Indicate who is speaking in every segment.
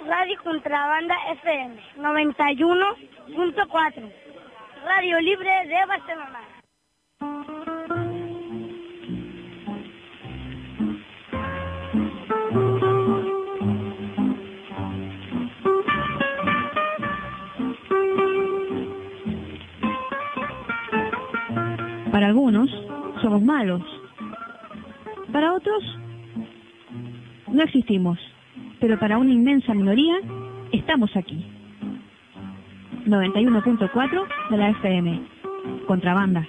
Speaker 1: Radio Contrabanda FM 91.4, Radio Libre de Barcelona.
Speaker 2: Para algunos somos malos, para otros no existimos, pero para una inmensa minoría estamos aquí. 91.4 de la FM, Contrabanda.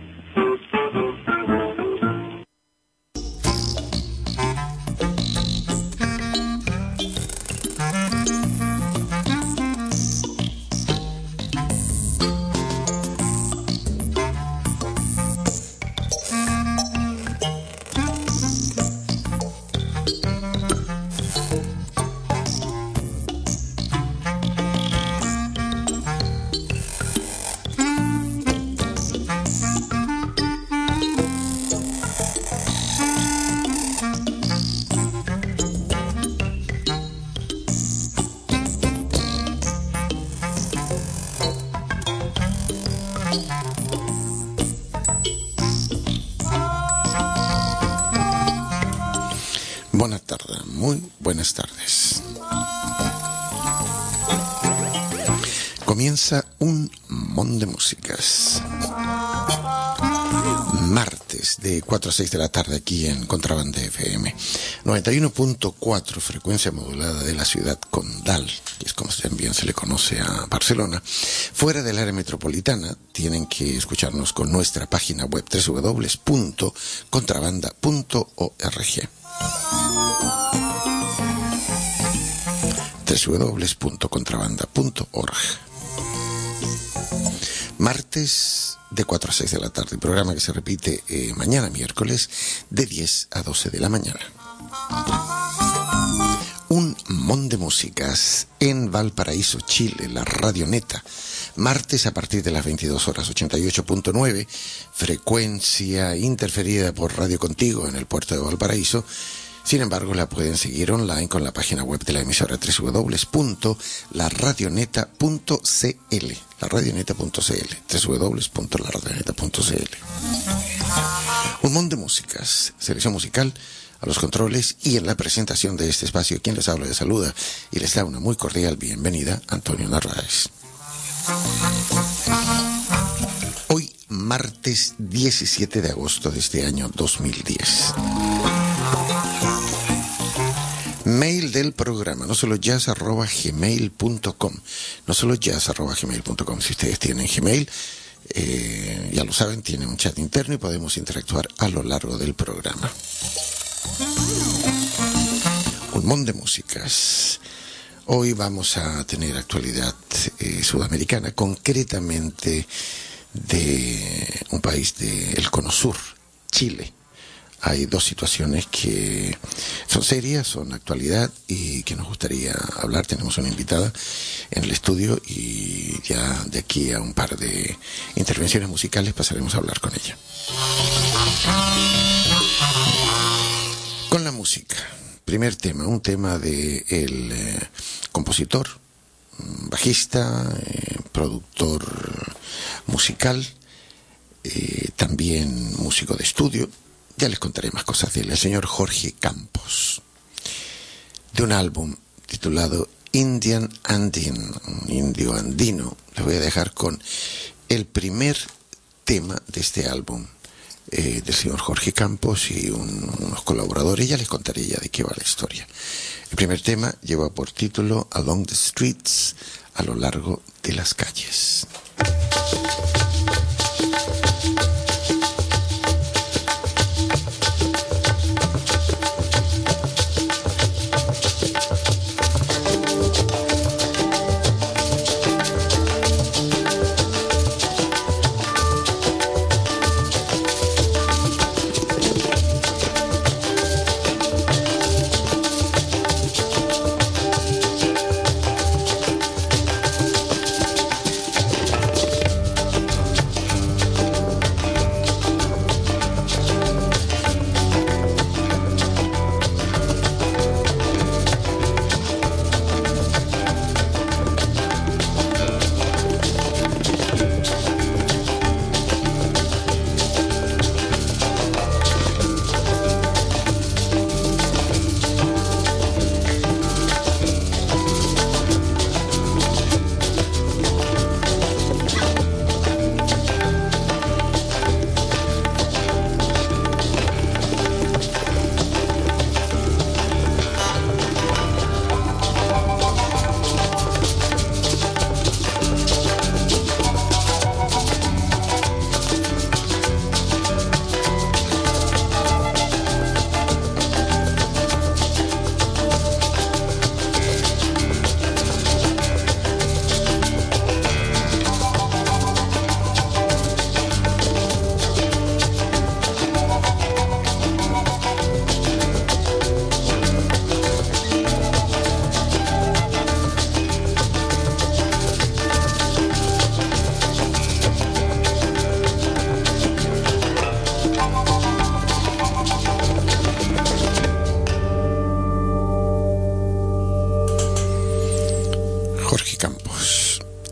Speaker 3: Buenas tardes, muy buenas tardes. Comienza un montón de músicas. Martes de 4 a 6 de la tarde aquí en Contrabanda FM. 91.4, frecuencia modulada de la ciudad condal, que es como también se le conoce a Barcelona. Fuera del área metropolitana tienen que escucharnos con nuestra página web www.contrabanda.org. www.contrabanda.org. Martes de 4 a 6 de la tarde, programa que se repite mañana miércoles de 10 a 12 de la mañana. Un montón de músicas en Valparaíso, Chile, la Radio Neta. Martes a partir de las 22 horas, 88.9, frecuencia interferida por Radio Contigo en el puerto de Valparaíso. Sin embargo, la pueden seguir online con la página web de la emisora www.laradioneta.cl, laradioneta.cl, www.laradioneta.cl. Un montón de músicas, selección musical, a los controles y en la presentación de este espacio, quien les habla y saluda y les da una muy cordial bienvenida, Antonio Narváez. Hoy, martes 17 de agosto de este año 2010. Mail del programa, no solo jazz@gmail.com, no solo jazz@gmail.com. Si ustedes tienen Gmail, ya lo saben, tienen un chat interno y podemos interactuar a lo largo del programa. Un montón de músicas. Hoy vamos a tener actualidad sudamericana, concretamente de un país del Cono Sur, Chile. Hay dos situaciones que son serias, son actualidad y que nos gustaría hablar. Tenemos una invitada en el estudio y ya de aquí a un par de intervenciones musicales pasaremos a hablar con ella. Con la música. Primer tema, un tema de el compositor, bajista, productor musical, también músico de estudio. Ya les contaré más cosas de él, el señor Jorge Campos, de un álbum titulado Indian Andin, indio andino. Les voy a dejar con el primer tema de este álbum del señor Jorge Campos y unos colaboradores. Ya les contaré ya de qué va la historia. El primer tema lleva por título Along the Streets, a lo largo de las calles.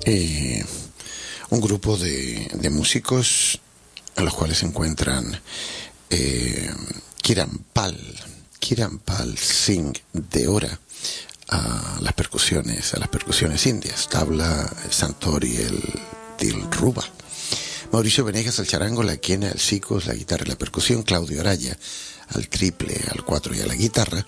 Speaker 3: un grupo de músicos a los cuales se encuentran Kiran Pal Singh Deora a las percusiones indias, tabla, santor y el dilruba. Mauricio Venegas al charango, la quena, el sicos, la guitarra y la percusión, Claudio Araya al triple, al cuatro y a la guitarra,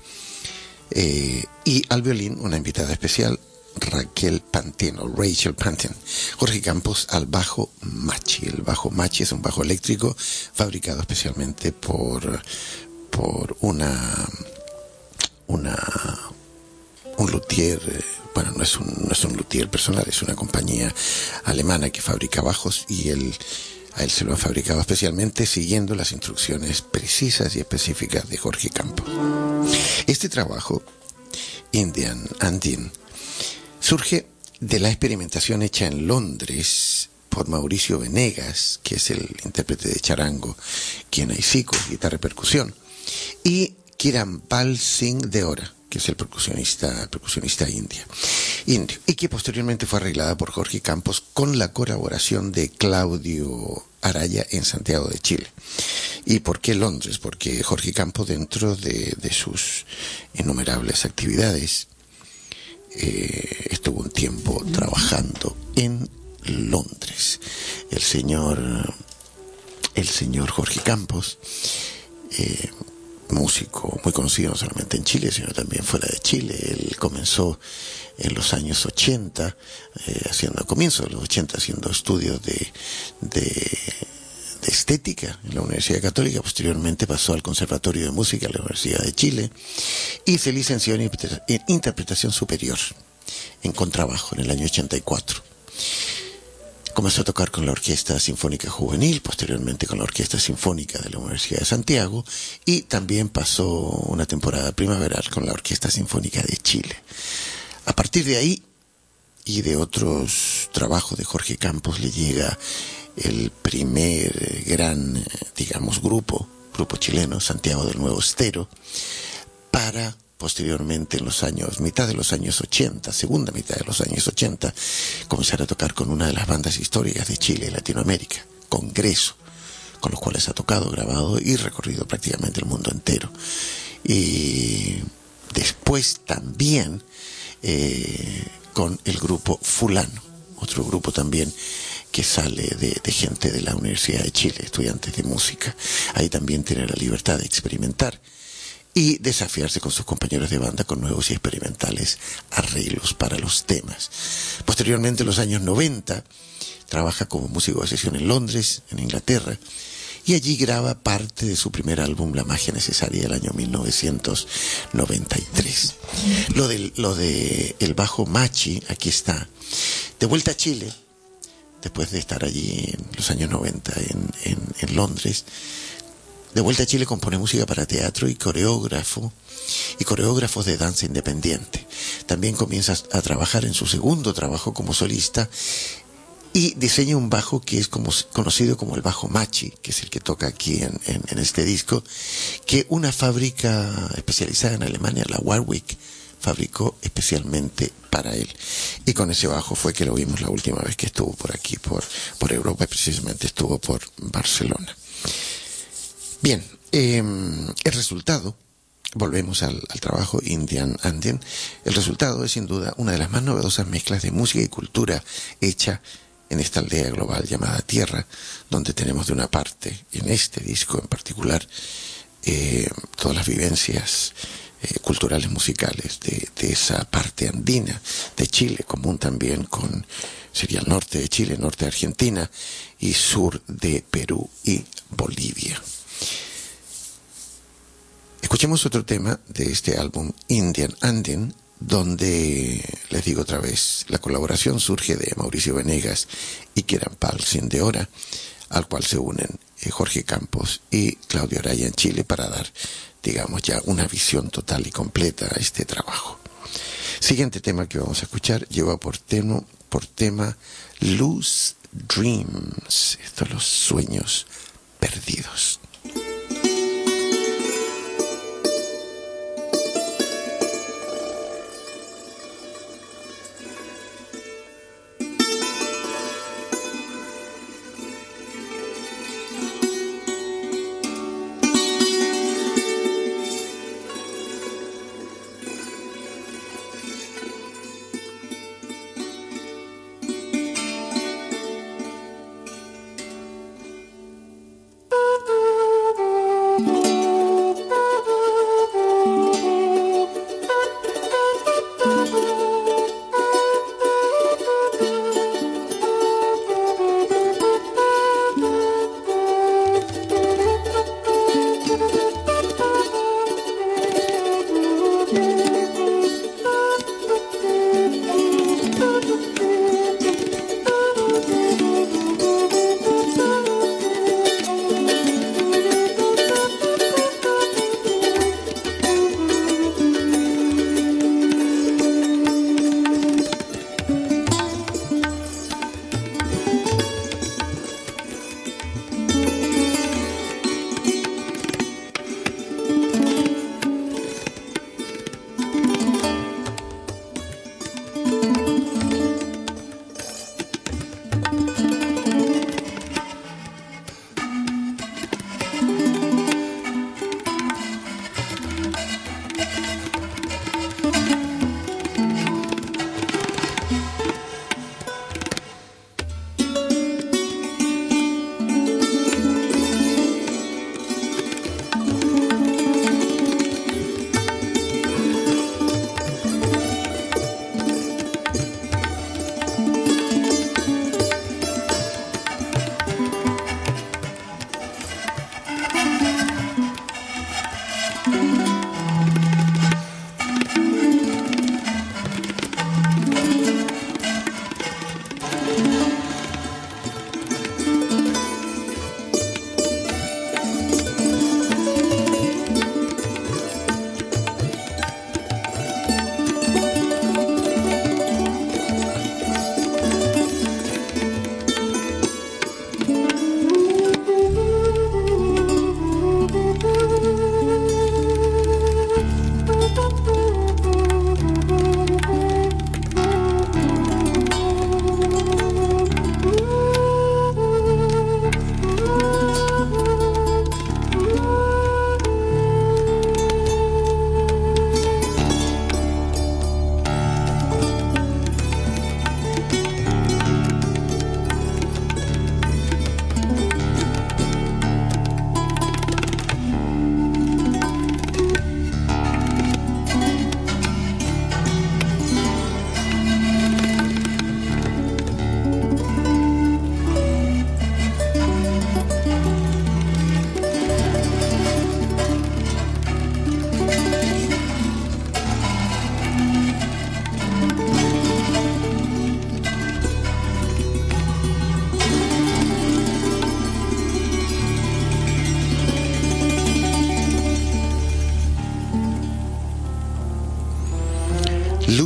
Speaker 3: y al violín una invitada especial, Rachel Pantin, Jorge Campos al bajo machi. El bajo machi es un bajo eléctrico fabricado especialmente por un luthier, bueno, no es un luthier personal, es una compañía alemana que fabrica bajos y a él se lo han fabricado especialmente siguiendo las instrucciones precisas y específicas de Jorge Campos. Este trabajo, Indian Andin, surge de la experimentación hecha en Londres por Mauricio Venegas, que es el intérprete de charango, quena y sicos, guitarra y percusión, y Kiran Pal Singh Deora, que es el percusionista indio, y que posteriormente fue arreglada por Jorge Campos con la colaboración de Claudio Araya en Santiago de Chile. ¿Y por qué Londres? Porque Jorge Campos, dentro de sus innumerables actividades, estuvo un tiempo trabajando en Londres. El señor Jorge Campos, músico muy conocido no solamente en Chile, sino también fuera de Chile. Él comenzó en los años 80, haciendo estudios de estética en la Universidad Católica. Posteriormente pasó al Conservatorio de Música de la Universidad de Chile y se licenció en Interpretación Superior en contrabajo en el año 84. Comenzó a tocar con la Orquesta Sinfónica Juvenil, posteriormente con la Orquesta Sinfónica de la Universidad de Santiago, y también pasó una temporada primaveral con la Orquesta Sinfónica de Chile. A partir de ahí y de otros trabajos de Jorge Campos le llega el primer gran, grupo chileno, Santiago del Nuevo Estero, para posteriormente en mitad de los años 80, segunda mitad de los años 80, comenzar a tocar con una de las bandas históricas de Chile y Latinoamérica, Congreso, con los cuales ha tocado, grabado y recorrido prácticamente el mundo entero. Y después también con el grupo Fulano, otro grupo también que sale de gente de la Universidad de Chile, estudiantes de música. Ahí también tiene la libertad de experimentar y desafiarse con sus compañeros de banda con nuevos y experimentales arreglos para los temas. Posteriormente, en los años 90, trabaja como músico de sesión en Londres, en Inglaterra, y allí graba parte de su primer álbum, La Magia Necesaria, del año 1993. Lo de el bajo machi, aquí está. De vuelta a Chile, después de estar allí en los años 90 en Londres, de vuelta a Chile compone música para teatro y coreógrafos de danza independiente. También comienza a trabajar en su segundo trabajo como solista y diseña un bajo que es conocido como el bajo machi, que es el que toca aquí en este disco, que una fábrica especializada en Alemania, la Warwick, fabricó especialmente para él. Y con ese bajo fue que lo vimos la última vez que estuvo por aquí, por Europa, y precisamente estuvo por Barcelona. Bien, el resultado, volvemos al trabajo Indian Andin, el resultado es sin duda una de las más novedosas mezclas de música y cultura hecha en esta aldea global llamada Tierra, donde tenemos de una parte, en este disco en particular, todas las vivencias culturales musicales de esa parte andina de Chile, común también sería el norte de Chile, norte de Argentina y sur de Perú y Bolivia. Escuchemos otro tema de este álbum Indian Andin, donde, les digo otra vez, la colaboración surge de Mauricio Venegas y Kiran Pal Singh Deora, al cual se unen Jorge Campos y Claudio Araya en Chile para dar, ya una visión total y completa a este trabajo. Siguiente tema que vamos a escuchar lleva por tema Loose Dreams, estos los sueños perdidos.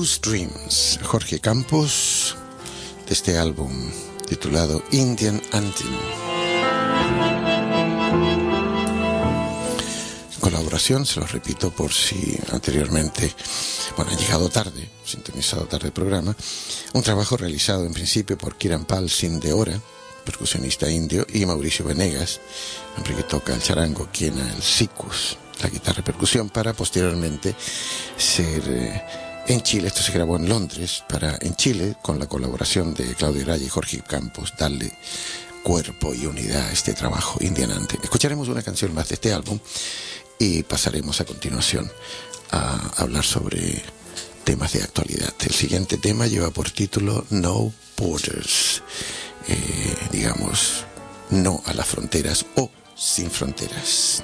Speaker 3: Blues Dreams, Jorge Campos, de este álbum titulado Indian Hunting. Colaboración, se los repito por si anteriormente, ha llegado tarde, sintonizado tarde el programa, un trabajo realizado en principio por Kiranpal Singh Deora, percusionista indio, y Mauricio Venegas, hombre que toca el charango, quena el sikus, la guitarra percusión, para posteriormente ser en Chile. Esto se grabó en Londres, para en Chile, con la colaboración de Claudio Araya y Jorge Campos, darle cuerpo y unidad a este trabajo, Indian Hunting. Escucharemos una canción más de este álbum y pasaremos a continuación a hablar sobre temas de actualidad. El siguiente tema lleva por título No Borders, no a las fronteras o sin fronteras.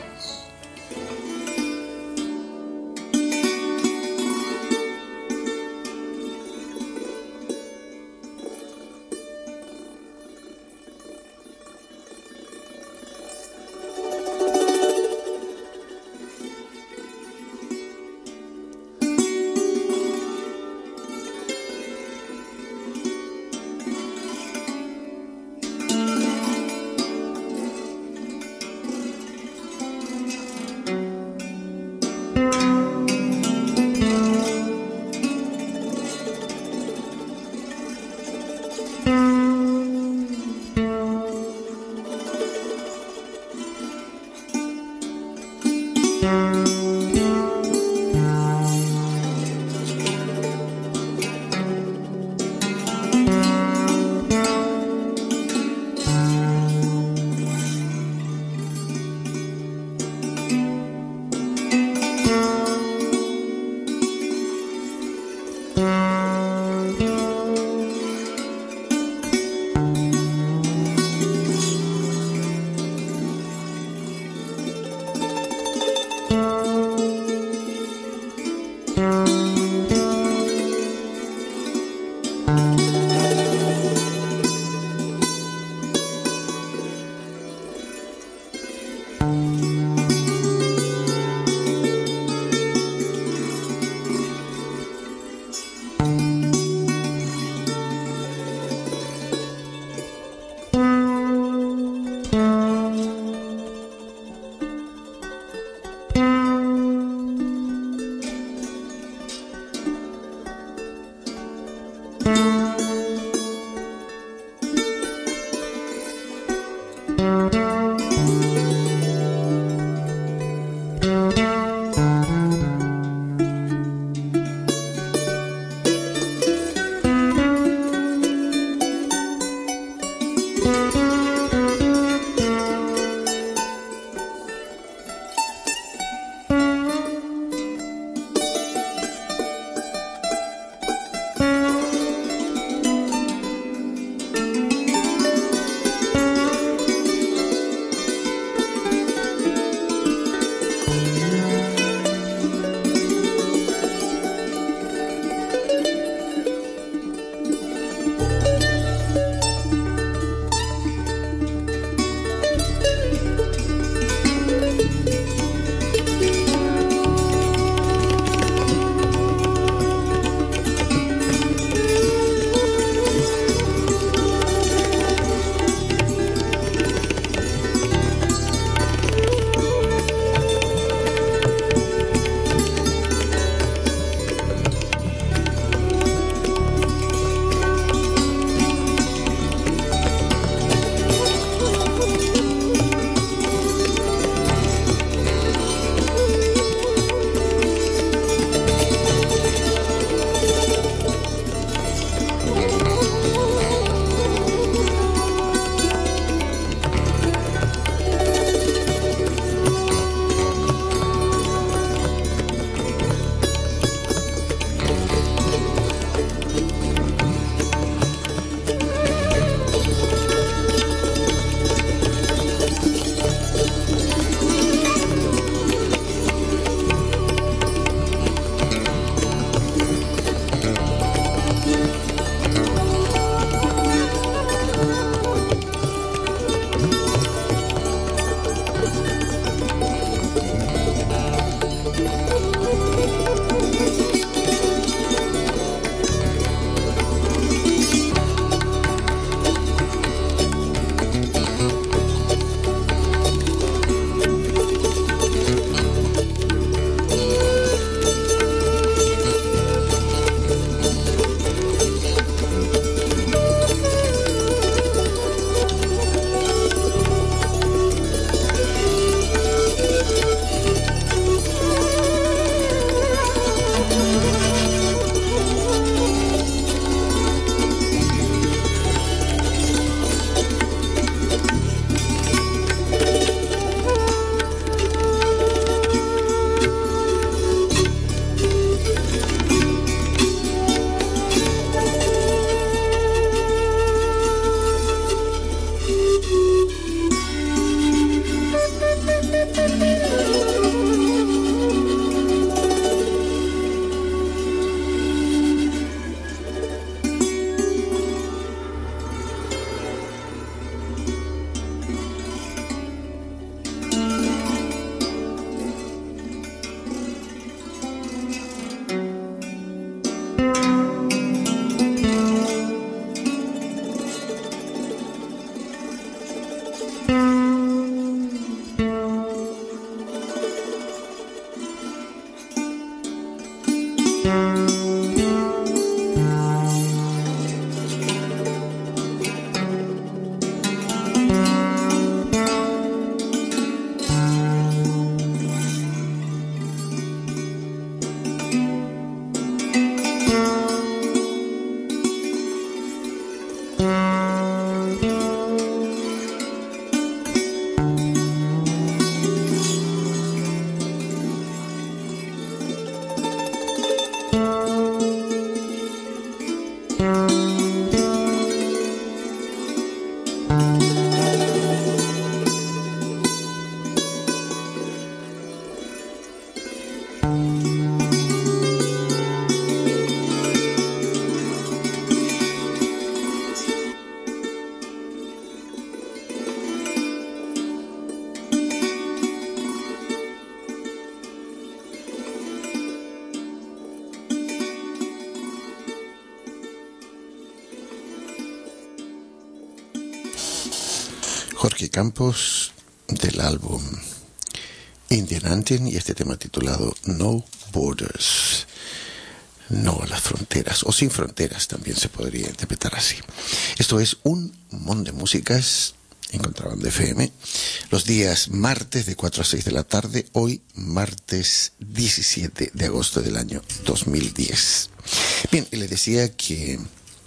Speaker 3: Jorge Campos, del álbum Indian Hunting, y este tema titulado No Borders. No a las fronteras, o sin fronteras también se podría interpretar así. Esto es un montón de músicas en Contrabanda FM, los días martes de 4 a 6 de la tarde, hoy martes 17 de agosto del año 2010. Bien, y les decía que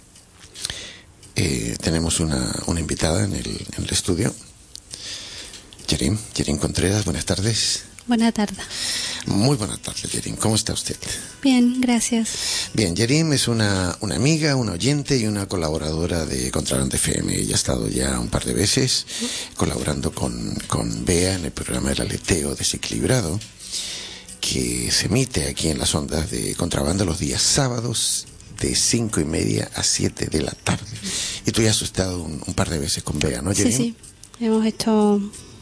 Speaker 3: tenemos una invitada en el estudio, Yerim Contreras. Buenas tardes.
Speaker 4: Buenas tardes.
Speaker 3: Muy buenas tardes, Yerim. ¿Cómo está usted?
Speaker 4: Bien, gracias.
Speaker 3: Bien, Yerim es una amiga, una oyente y una colaboradora de Contrabanda FM. Ella ha estado ya un par de veces colaborando con Bea en el programa del aleteo desequilibrado, que se emite aquí en las ondas de Contrabanda los días sábados de 5:30 a 7 de la tarde. Y tú ya has estado un par de veces con Bea, ¿no, Yerim?
Speaker 4: Sí. Hemos hecho...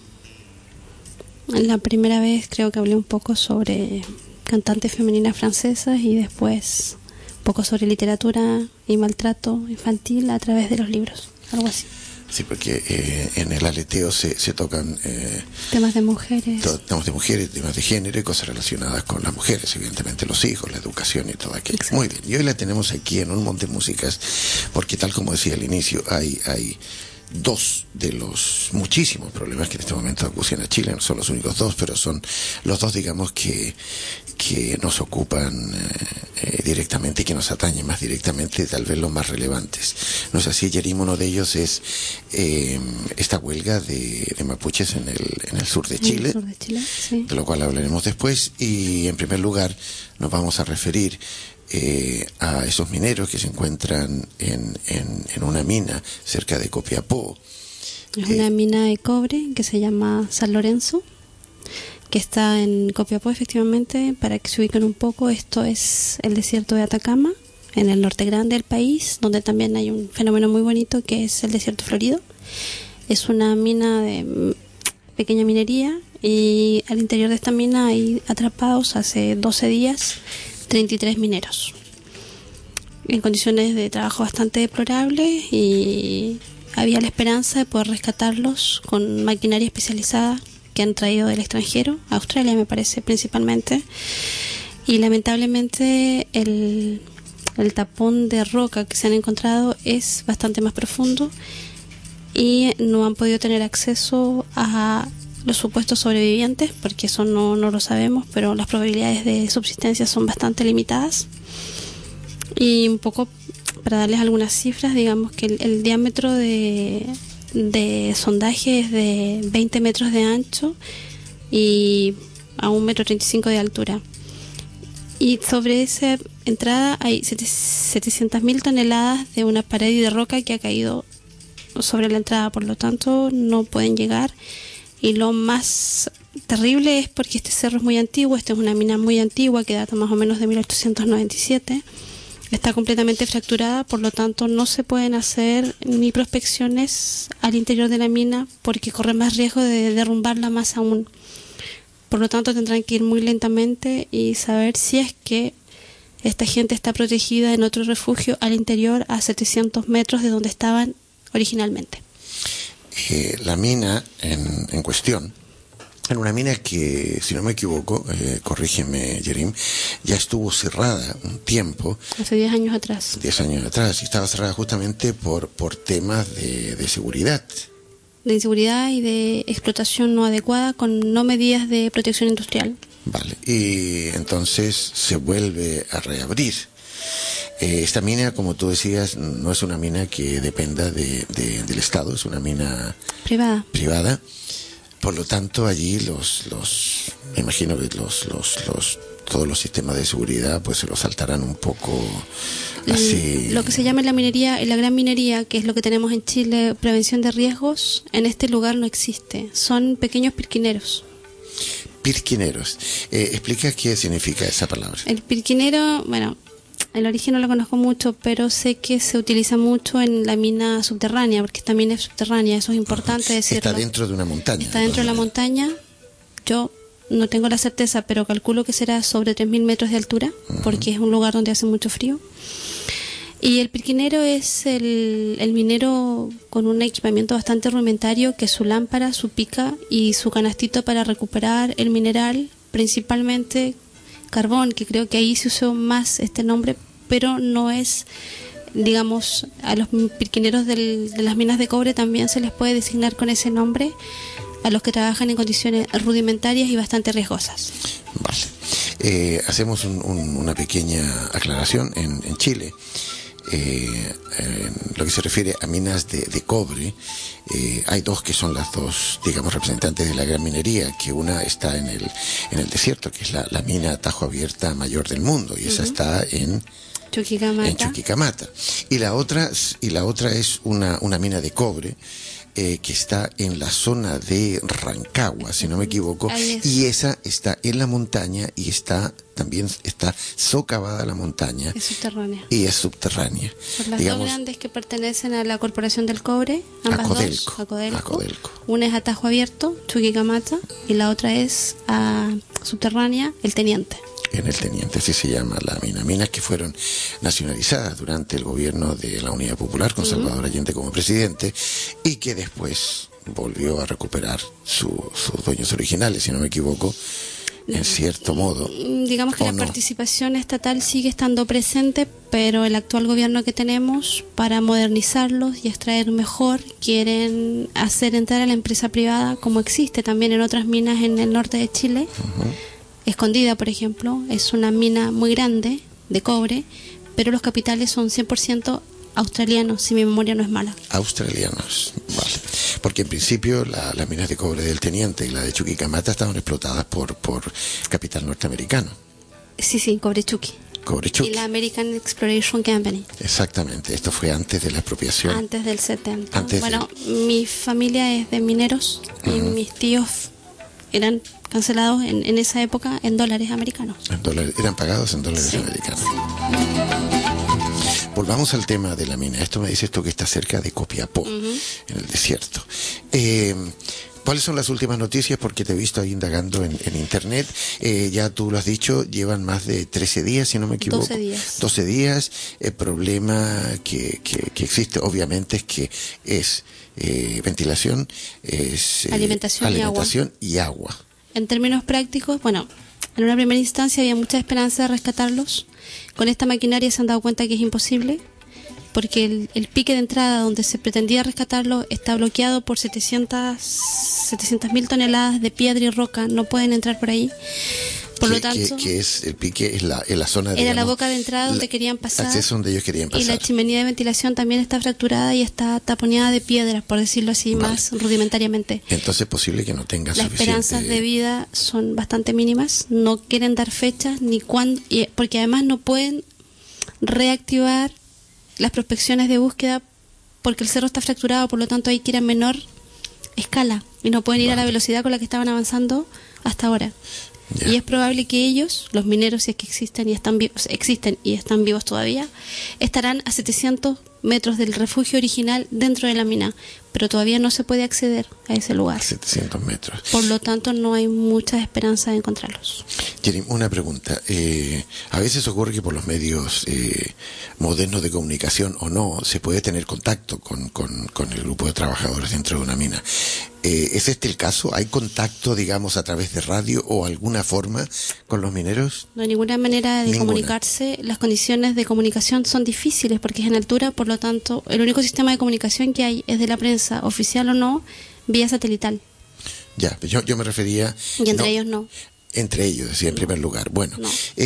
Speaker 4: La primera vez creo que hablé un poco sobre cantantes femeninas francesas y después un poco sobre literatura y maltrato infantil a través de los libros, algo así.
Speaker 3: Sí, porque en el aleteo se tocan
Speaker 4: temas de mujeres.
Speaker 3: Temas de mujeres, temas de género y cosas relacionadas con las mujeres, evidentemente los hijos, la educación y todo aquello. Exacto. Muy bien, y hoy la tenemos aquí en un montón de músicas, porque tal como decía al inicio, hay dos de los muchísimos problemas que en este momento acucian a Chile. No son los únicos dos, pero son los dos, digamos, que nos ocupan directamente y que nos atañen más directamente, tal vez los más relevantes. No es así, Yerim. Uno de ellos es esta huelga de mapuches en el sur de Chile,
Speaker 4: sí.
Speaker 3: De lo cual hablaremos después. Y en primer lugar nos vamos a referir a esos mineros que se encuentran en una mina cerca de Copiapó.
Speaker 4: Es una mina de cobre que se llama San Lorenzo, que está en Copiapó, efectivamente. Para que se ubiquen un poco, esto es el desierto de Atacama, en el norte grande del país, donde también hay un fenómeno muy bonito que es el desierto florido. Es una mina de pequeña minería, y al interior de esta mina hay atrapados hace 12 días 33 mineros en condiciones de trabajo bastante deplorables, y había la esperanza de poder rescatarlos con maquinaria especializada que han traído del extranjero, Australia me parece principalmente, y lamentablemente el tapón de roca que se han encontrado es bastante más profundo y no han podido tener acceso a los supuestos sobrevivientes, porque eso no lo sabemos, pero las probabilidades de subsistencia son bastante limitadas. Y un poco para darles algunas cifras, digamos que el diámetro de sondaje es de 20 metros de ancho y a 1,35 m de altura. Y sobre esa entrada hay 700.000 toneladas de una pared de roca que ha caído sobre la entrada, por lo tanto no pueden llegar. Y lo más terrible es porque este cerro es muy antiguo, esta es una mina muy antigua que data más o menos de 1897, está completamente fracturada, por lo tanto no se pueden hacer ni prospecciones al interior de la mina porque corre más riesgo de derrumbarla más aún. Por lo tanto tendrán que ir muy lentamente y saber si es que esta gente está protegida en otro refugio al interior a 700 metros de donde estaban originalmente.
Speaker 3: La mina en cuestión, en una mina que, si no me equivoco, corrígeme, Yerim, ya estuvo cerrada un tiempo.
Speaker 4: Hace 10 años atrás.
Speaker 3: 10 años atrás, y estaba cerrada justamente por temas de seguridad.
Speaker 4: De inseguridad y de explotación no adecuada con no medidas de protección industrial.
Speaker 3: Vale, y entonces se vuelve a reabrir. Esta mina, como tú decías, no es una mina que dependa del Estado, es una mina privada. Por lo tanto, allí me imagino que todos los sistemas de seguridad pues se los saltarán un poco así.
Speaker 4: Lo que se llama en la minería, en la gran minería, que es lo que tenemos en Chile, prevención de riesgos, en este lugar no existe. Son pequeños pirquineros.
Speaker 3: Pirquineros. Explica qué significa esa palabra.
Speaker 4: El pirquinero, bueno, el origen no lo conozco mucho, pero sé que se utiliza mucho en la mina subterránea, porque esta mina es subterránea, eso es importante decirlo.
Speaker 3: Está dentro de una montaña.
Speaker 4: Está dentro de la montaña. Yo no tengo la certeza, pero calculo que será sobre 3.000 metros de altura, porque es un lugar donde hace mucho frío. Y el pirquinero es el minero con un equipamiento bastante rudimentario, que es su lámpara, su pica y su canastito para recuperar el mineral, principalmente carbón, que creo que ahí se usó más este nombre, pero no es, digamos, a los pirquineros de las minas de cobre también se les puede designar con ese nombre, a los que trabajan en condiciones rudimentarias y bastante riesgosas.
Speaker 3: Vale. Hacemos una pequeña aclaración. En Chile, en lo que se refiere a minas de cobre, hay dos que son las dos, digamos, representantes de la gran minería, que una está en el desierto, que es la mina a tajo abierta mayor del mundo, y esa está en Chuquicamata. Y la otra es una mina de cobre que está en la zona de Rancagua, si no me equivoco, y esa está en la montaña y también está socavada la montaña.
Speaker 4: Es subterránea.
Speaker 3: Y es subterránea.
Speaker 4: Por las dos grandes que pertenecen a la Corporación del Cobre, ambas dos, a Codelco. Una es a tajo abierto, Chuquicamata, y la otra es subterránea, El Teniente.
Speaker 3: En El Teniente, así se llama la mina. Minas que fueron nacionalizadas durante el gobierno de la Unidad Popular, con Salvador Allende como presidente, y que después volvió a recuperar sus dueños originales, si no me equivoco, en cierto modo.
Speaker 4: Digamos que la participación estatal sigue estando presente, pero el actual gobierno que tenemos, para modernizarlos y extraer mejor, quieren hacer entrar a la empresa privada, como existe también en otras minas en el norte de Chile. Escondida, por ejemplo, es una mina muy grande de cobre, pero los capitales son 100% australianos, si mi memoria no es mala.
Speaker 3: Australianos, vale. Porque en principio las minas de cobre del Teniente y la de Chuquicamata estaban explotadas por capital norteamericano.
Speaker 4: Sí, Cobrechuqui. Y la American Exploration Company.
Speaker 3: Exactamente, esto fue antes de la expropiación.
Speaker 4: Antes del 70. Mi familia es de mineros y mis tíos eran cancelados en esa época en dólares americanos.
Speaker 3: Eran pagados en dólares americanos. Volvamos al tema de la mina. Esto me dice que está cerca de Copiapó, en el desierto. ¿Cuáles son las últimas noticias? Porque te he visto ahí indagando en internet. Ya tú lo has dicho, llevan más de 13 días, si no me equivoco. 12 días. El problema que existe, obviamente, es que es ventilación, es alimentación y agua.
Speaker 4: En términos prácticos, en una primera instancia había mucha esperanza de rescatarlos. Con esta maquinaria se han dado cuenta que es imposible, porque el pique de entrada donde se pretendía rescatarlo está bloqueado por 700.000 toneladas de piedra y roca. No pueden entrar por ahí. Por lo tanto,
Speaker 3: que es el pique, es la zona de,
Speaker 4: era la boca de entrada donde querían pasar,
Speaker 3: acceso donde ellos querían pasar.
Speaker 4: Y la chimenea de ventilación también está fracturada y está taponeada de piedras, por decirlo así, más rudimentariamente.
Speaker 3: Entonces es posible que no tenga
Speaker 4: las esperanzas de vida son bastante mínimas. No quieren dar fechas ni cuándo, porque además no pueden reactivar las prospecciones de búsqueda porque el cerro está fracturado, por lo tanto hay que ir a menor escala y no pueden ir a la velocidad con la que estaban avanzando hasta ahora.
Speaker 3: Ya.
Speaker 4: Y es probable que ellos, los mineros, si es que existen y están vivos todavía, estarán a 700 metros del refugio original dentro de la mina, pero todavía no se puede acceder a ese lugar.
Speaker 3: 700 metros.
Speaker 4: Por lo tanto, no hay mucha esperanza de encontrarlos.
Speaker 3: Jenny, una pregunta. A veces ocurre que por los medios modernos de comunicación o no, se puede tener contacto con el grupo de trabajadores dentro de una mina. ¿Es este el caso? ¿Hay contacto, digamos, a través de radio o alguna forma con los mineros?
Speaker 4: No hay ninguna manera de comunicarse. Las condiciones de comunicación son difíciles porque es en altura, por lo tanto, el único sistema de comunicación que hay es de la prensa, oficial o no, vía satelital.
Speaker 3: Ya, yo me refería...
Speaker 4: Y entre ellos no.
Speaker 3: Entre ellos, decía, en primer lugar. Bueno,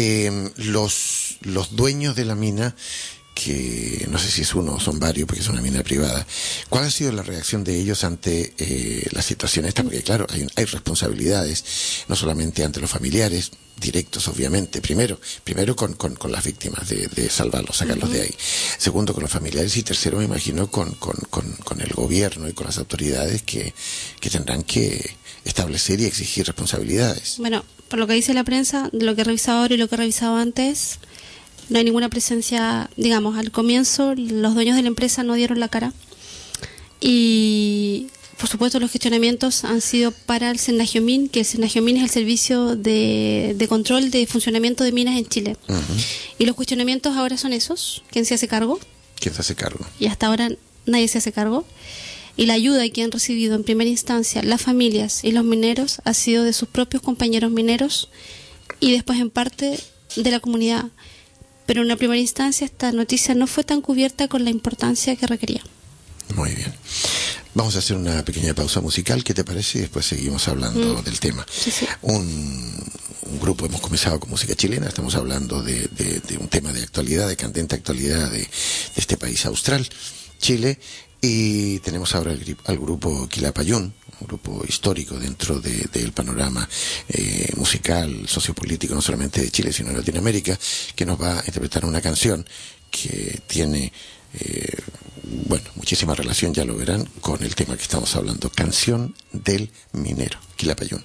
Speaker 3: los dueños de la mina, que no sé si es uno o son varios, porque es una mina privada, ¿cuál ha sido la reacción de ellos ante la situación esta? Porque claro, hay responsabilidades, no solamente ante los familiares, directos obviamente, primero con las víctimas de salvarlos, sacarlos de ahí, segundo con los familiares y tercero me imagino con el gobierno y con las autoridades que tendrán que establecer y exigir responsabilidades.
Speaker 4: Bueno, por lo que dice la prensa, lo que he revisado ahora y lo que he revisado antes, no hay ninguna presencia, digamos, al comienzo los dueños de la empresa no dieron la cara y por supuesto, los gestionamientos han sido para el Senagiomin, que el Senagiomin es el servicio de control de funcionamiento de minas en Chile. Y los cuestionamientos ahora son esos. ¿Quién se hace cargo?
Speaker 3: ¿Quién se hace cargo?
Speaker 4: Y hasta ahora nadie se hace cargo. Y la ayuda que han recibido en primera instancia las familias y los mineros ha sido de sus propios compañeros mineros y después en parte de la comunidad. Pero en una primera instancia esta noticia no fue tan cubierta con la importancia que requería.
Speaker 3: Muy bien. Vamos a hacer una pequeña pausa musical, ¿qué te parece? Y después seguimos hablando del tema.
Speaker 4: Sí, sí.
Speaker 3: Un grupo, hemos comenzado con música chilena, estamos hablando de un tema de actualidad, de candente actualidad de este país austral, Chile, y tenemos ahora al grupo Quilapayún, un grupo histórico dentro del panorama musical, sociopolítico, no solamente de Chile, sino de Latinoamérica, que nos va a interpretar una canción que tiene muchísima relación, ya lo verán, con el tema que estamos hablando, Canción del Minero, Quilapayún.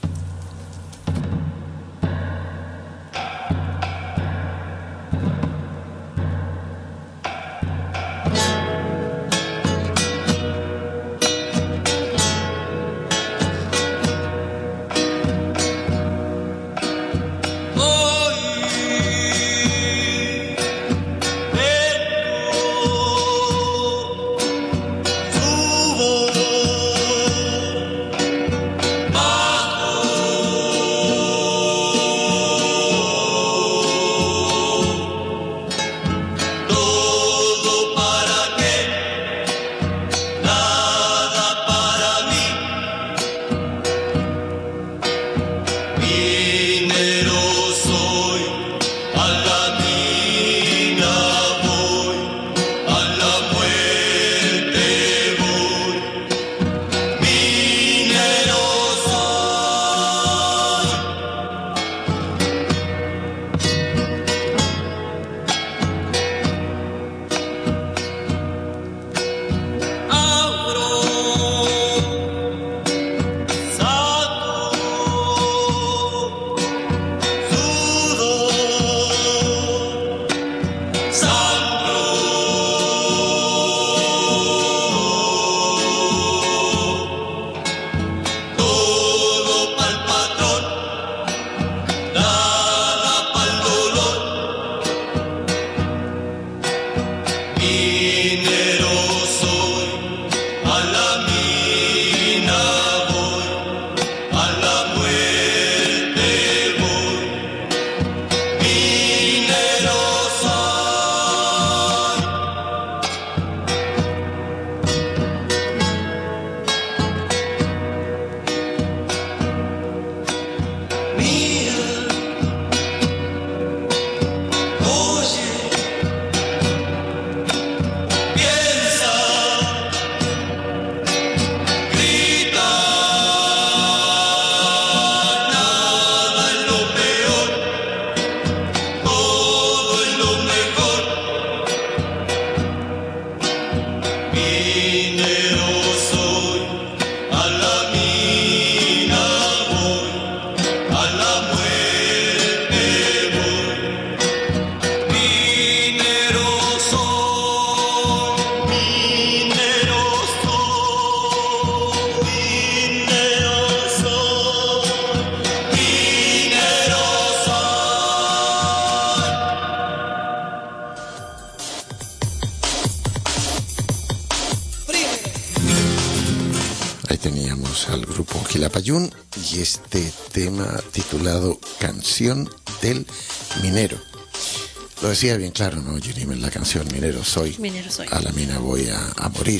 Speaker 3: Al grupo Quilapayún y este tema titulado Canción del Minero. Lo decía bien claro, ¿no, Yurimen? La canción Minero soy.
Speaker 4: Minero soy.
Speaker 3: A la mina voy a morir.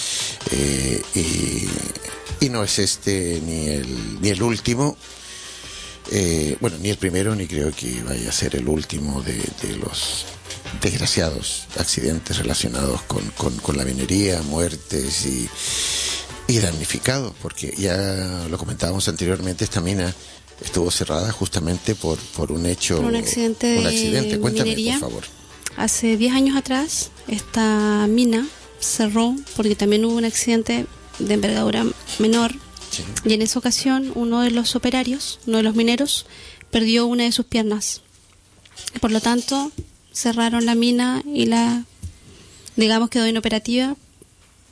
Speaker 3: Y no es este ni el último, ni el primero, ni creo que vaya a ser el último de los desgraciados accidentes relacionados con la minería, muertes y damnificados, porque ya lo comentábamos anteriormente, esta mina estuvo cerrada justamente por un hecho,
Speaker 4: un accidente.
Speaker 3: Cuéntame,
Speaker 4: minería.
Speaker 3: por favor.
Speaker 4: Hace 10 años atrás esta mina cerró porque también hubo un accidente de envergadura menor.
Speaker 3: Sí.
Speaker 4: Y en esa ocasión uno de los operarios, uno de los mineros, perdió una de sus piernas. Por lo tanto, cerraron la mina y digamos, quedó inoperativa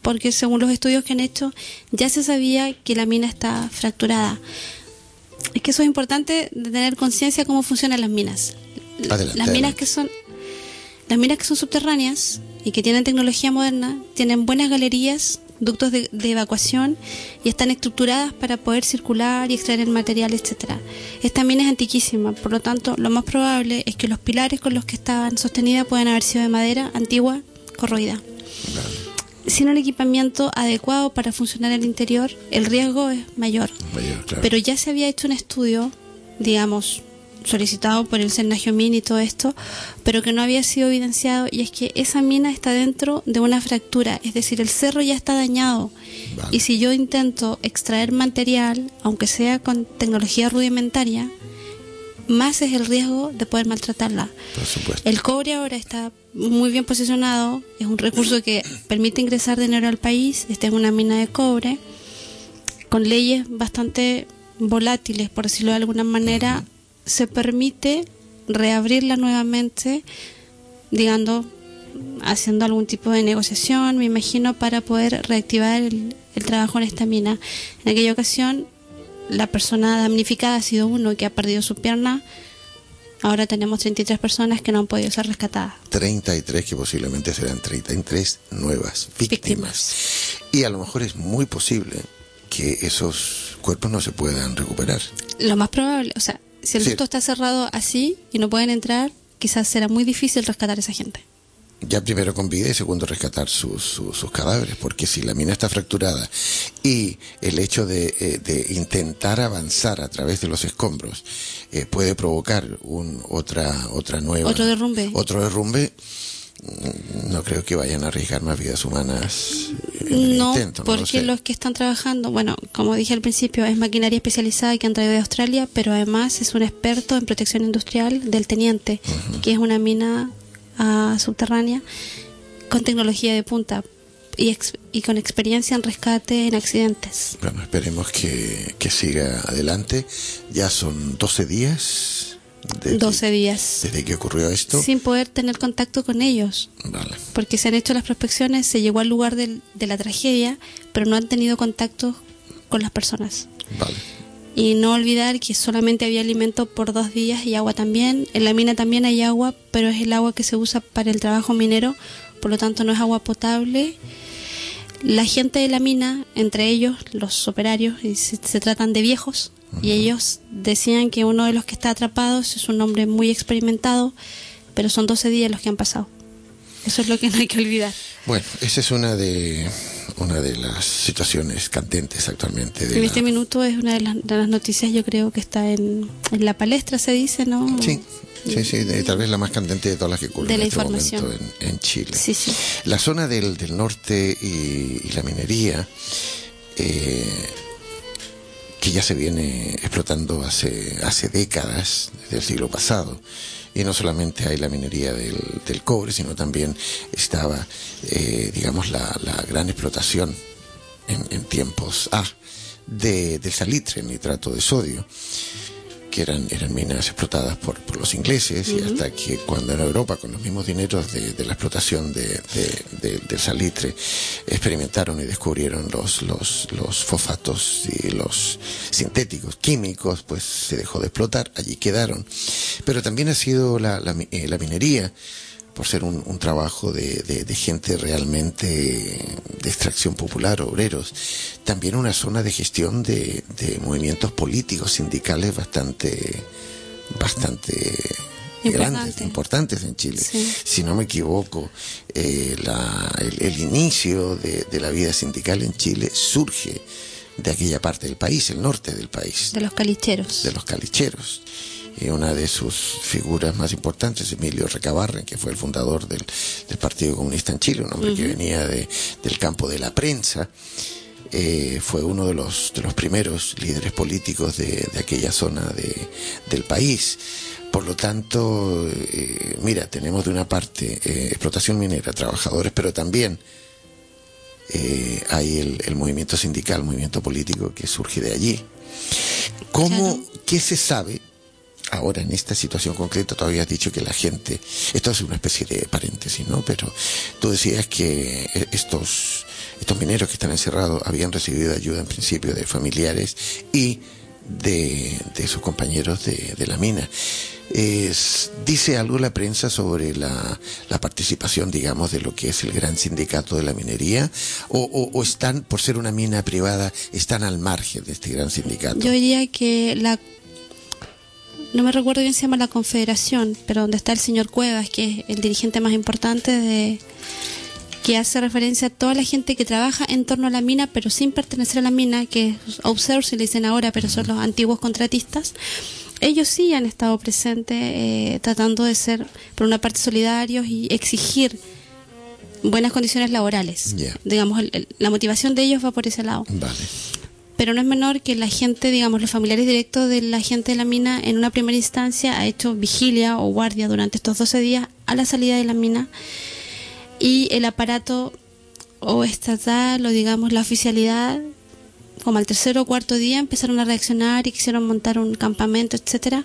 Speaker 4: porque según los estudios que han hecho, ya se sabía que la mina está fracturada. Es que eso es importante de tener conciencia de cómo funcionan las minas.
Speaker 3: Adelante,
Speaker 4: Las minas
Speaker 3: adelante.
Speaker 4: que son subterráneas y que tienen tecnología moderna, tienen buenas galerías, ductos de evacuación y están estructuradas para poder circular y extraer el material, etcétera. Esta mina es antiquísima, por lo tanto, lo más probable es que los pilares con los que estaban sostenidas puedan haber sido de madera antigua, corroída. Sin el equipamiento adecuado para funcionar en el interior, el riesgo es mayor.
Speaker 3: Claro.
Speaker 4: Pero ya se había hecho un estudio, digamos, solicitado por el Cernagiomín y todo esto, pero que no había sido evidenciado, y es que esa mina está dentro de una fractura, es decir, el cerro ya está dañado.
Speaker 3: Vale.
Speaker 4: Y si yo intento extraer material, aunque sea con tecnología rudimentaria, más es el riesgo de poder maltratarla.
Speaker 3: Por supuesto.
Speaker 4: El cobre ahora está muy bien posicionado, es un recurso que permite ingresar dinero al país. Esta es una mina de cobre con leyes bastante volátiles, por decirlo de alguna manera. Se permite reabrirla nuevamente, digamos, haciendo algún tipo de negociación, me imagino, para poder reactivar el trabajo en esta mina. En aquella ocasión, la persona damnificada ha sido uno que ha perdido su pierna. Ahora tenemos 33 personas que no han podido ser rescatadas.
Speaker 3: 33 que posiblemente serán 33 nuevas víctimas. Y a lo mejor es muy posible que esos cuerpos no se puedan recuperar.
Speaker 4: Lo más probable, o sea, si el ducto está cerrado así y no pueden entrar, quizás será muy difícil rescatar a esa gente.
Speaker 3: Ya primero con vida y segundo rescatar sus cadáveres, porque si la mina está fracturada y el hecho de intentar avanzar a través de los escombros puede provocar otro derrumbe, no creo que vayan a arriesgar más vidas humanas en el intento.
Speaker 4: Porque los que están trabajando, bueno, como dije al principio, es maquinaria especializada que han traído de Australia, pero además es un experto en protección industrial del Teniente, que es una mina subterránea con tecnología de punta y con experiencia en rescate en accidentes.
Speaker 3: Bueno, esperemos que siga adelante. Ya son 12 días.
Speaker 4: 12 días.
Speaker 3: Desde que ocurrió esto.
Speaker 4: Sin poder tener contacto con ellos.
Speaker 3: Vale.
Speaker 4: Porque se han hecho las prospecciones, se llegó al lugar de la tragedia, pero no han tenido contacto con las personas.
Speaker 3: Vale.
Speaker 4: Y no olvidar que solamente había alimento por 2 días y agua también. En la mina también hay agua, pero es el agua que se usa para el trabajo minero, por lo tanto no es agua potable. La gente de la mina, entre ellos los operarios, y se tratan de viejos, y ellos decían que uno de los que está atrapado es un hombre muy experimentado, pero son 12 días los que han pasado. Eso es lo que no hay que olvidar.
Speaker 3: Bueno, esa es una de las situaciones candentes actualmente.
Speaker 4: En este minuto es una de las noticias, yo creo que está en la palestra, se dice, ¿no?
Speaker 3: Sí, tal vez la más candente de todas las que ocurren en este momento en Chile.
Speaker 4: Sí.
Speaker 3: La zona del norte y la minería, que ya se viene explotando hace décadas, desde el siglo pasado. Y no solamente hay la minería del cobre, sino también estaba, digamos, la gran explotación en tiempos del salitre, nitrato de sodio, que eran minas explotadas por los ingleses, y hasta que cuando en Europa, con los mismos dineros de la explotación del salitre, experimentaron y descubrieron los fosfatos y los sintéticos químicos, pues se dejó de explotar, allí quedaron. Pero también ha sido la minería, por ser un trabajo de gente realmente de extracción popular, obreros, también una zona de gestión de movimientos políticos, sindicales bastante grandes, importantes en Chile. Sí. Si no me equivoco, el inicio de la vida sindical en Chile surge de aquella parte del país, el norte del país.
Speaker 4: De los calicheros.
Speaker 3: Y una de sus figuras más importantes, Emilio Recabarren, que fue el fundador del Partido Comunista en Chile, un hombre que venía del campo de la prensa, fue uno de los primeros líderes políticos de aquella zona del país. Por lo tanto, mira, tenemos de una parte explotación minera, trabajadores, pero también hay el movimiento sindical, el movimiento político que surge de allí. ¿Qué se sabe? Ahora, en esta situación concreta, tú habías dicho que la gente... Esto es una especie de paréntesis, ¿no? Pero tú decías que estos mineros que están encerrados habían recibido ayuda en principio de familiares y de sus compañeros de la mina. Dice algo la prensa sobre la participación, digamos, de lo que es el gran sindicato de la minería, o están, por ser una mina privada, están al margen de este gran sindicato.
Speaker 4: Yo diría que no me recuerdo bien si se llama la Confederación, pero donde está el señor Cuevas, que es el dirigente más importante que hace referencia a toda la gente que trabaja en torno a la mina, pero sin pertenecer a la mina, que es outsourcing, le dicen ahora, pero son los antiguos contratistas. Ellos sí han estado presentes tratando de ser, por una parte, solidarios y exigir buenas condiciones laborales.
Speaker 3: Yeah.
Speaker 4: Digamos, la motivación de ellos va por ese lado.
Speaker 3: Vale.
Speaker 4: Pero no es menor que la gente, digamos, los familiares directos de la gente de la mina, en una primera instancia, ha hecho vigilia o guardia durante estos 12 días a la salida de la mina, y el aparato o estatal, o digamos la oficialidad, como al tercer o cuarto día empezaron a reaccionar y quisieron montar un campamento, etcétera.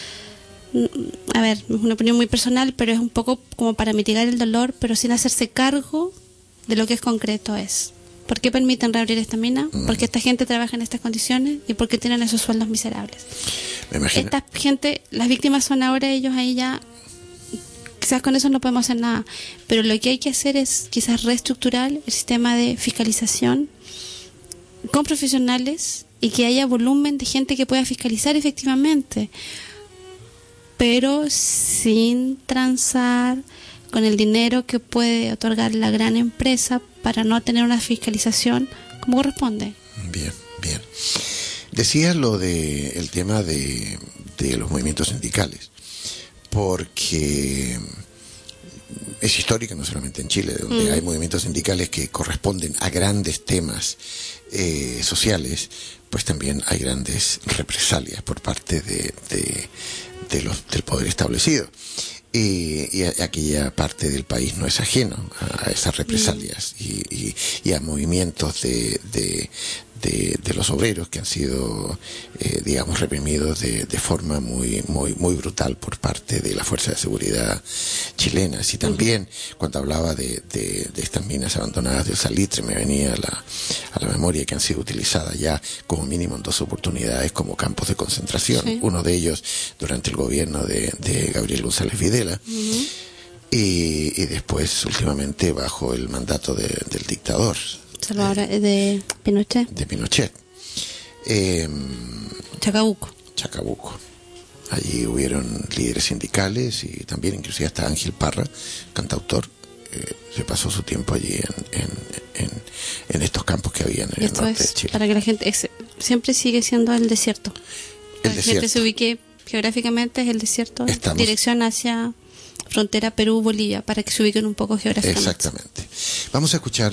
Speaker 4: A ver, es una opinión muy personal, pero es un poco como para mitigar el dolor, pero sin hacerse cargo de lo que es concreto es. ¿Por qué permiten reabrir esta mina? Porque esta gente trabaja en estas condiciones y porque tienen esos sueldos miserables.
Speaker 3: Me imagino.
Speaker 4: Esta gente, las víctimas son ahora ellos, ahí ya, quizás con eso no podemos hacer nada, pero lo que hay que hacer es quizás reestructurar el sistema de fiscalización con profesionales y que haya volumen de gente que pueda fiscalizar efectivamente, pero sin transar con el dinero que puede otorgar la gran empresa para no tener una fiscalización como corresponde.
Speaker 3: Bien, bien. Decías el tema de los movimientos sindicales, porque es histórica no solamente en Chile, donde hay movimientos sindicales que corresponden a grandes temas sociales, pues también hay grandes represalias por parte del poder establecido. Y aquella parte del país no es ajeno a esas represalias y a movimientos de los obreros que han sido digamos reprimidos de forma muy brutal por parte de la fuerza de seguridad chilenas. Y también cuando hablaba de estas minas abandonadas del Salitre, me venía a la memoria que han sido utilizadas ya como mínimo en 2 oportunidades como campos de concentración. Sí. Uno de ellos durante el gobierno de Gabriel González Videla, y después últimamente bajo el mandato del dictador
Speaker 4: de Pinochet.
Speaker 3: De Pinochet. Chacabuco. Allí hubieron líderes sindicales y también inclusive hasta Ángel Parra, cantautor, se pasó su tiempo allí en estos campos que había en el norte de Chile.
Speaker 4: Para que la gente siempre sigue siendo el desierto. Para que la gente se ubique geográficamente, es el desierto, dirección hacia frontera Perú-Bolivia, para que se ubiquen un poco geográficamente.
Speaker 3: Exactamente. Vamos a escuchar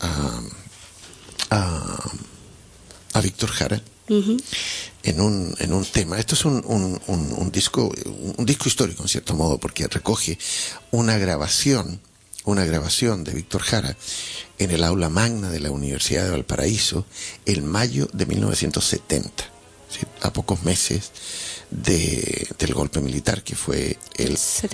Speaker 3: a Víctor Jara en un tema. Esto es un disco histórico en cierto modo, porque recoge una grabación de Víctor Jara en el aula magna de la Universidad de Valparaíso en mayo de 1970, ¿sí? A pocos meses del golpe militar, que fue el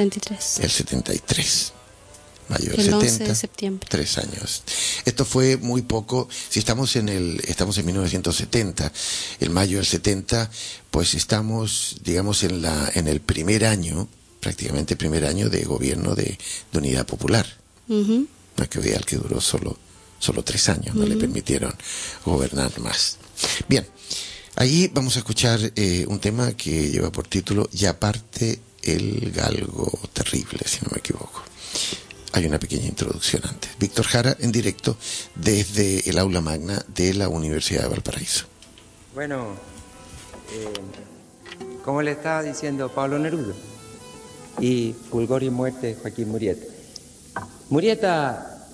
Speaker 3: 73. Mayo del 70,
Speaker 4: 11 de septiembre.
Speaker 3: 3 años. Esto fue muy poco. Si estamos en 1970, el mayo del 70, pues estamos, digamos, en el primer año, prácticamente el primer año de gobierno de Unidad Popular. No es que Vidal, que duró solo 3 años, no le permitieron gobernar más. Bien, allí vamos a escuchar un tema que lleva por título Ya parte el galgo terrible, si no me equivoco. Hay una pequeña introducción antes. Víctor Jara en directo desde el aula magna de la Universidad de Valparaíso.
Speaker 5: Bueno, como le estaba diciendo Pablo Neruda, y fulgor y muerte Joaquín Murieta. Murieta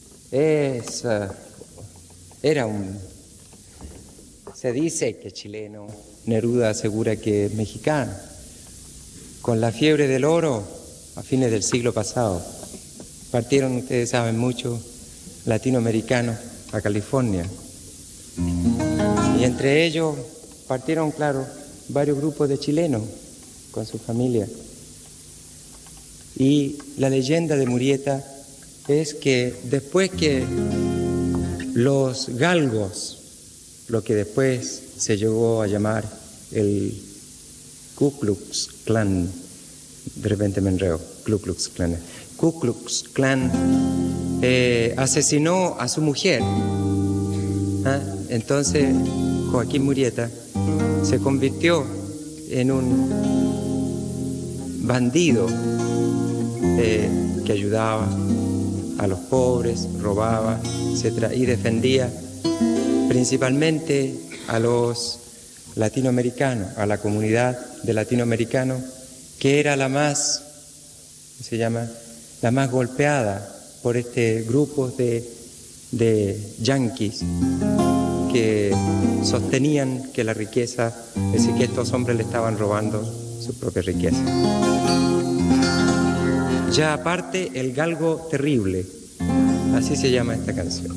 Speaker 5: se dice que es chileno, Neruda asegura que es mexicano. Con la fiebre del oro a fines del siglo pasado, partieron, ustedes saben mucho, latinoamericanos a California. Y entre ellos partieron, claro, varios grupos de chilenos con su familia. Y la leyenda de Murieta es que después que Los galgos, lo que después se llegó a llamar el Ku Klux Klan, de repente me enreo, Ku Klux Klan asesinó a su mujer. Entonces Joaquín Murrieta se convirtió en un bandido que ayudaba a los pobres, robaba, etc. Y defendía principalmente a los latinoamericanos, a la comunidad de latinoamericanos, que era la más, ¿cómo se llama?, la más golpeada por este grupo de yanquis que sostenían que la riqueza, es decir, que estos hombres le estaban robando su propia riqueza. Ya aparte, el galgo terrible, así se llama esta canción.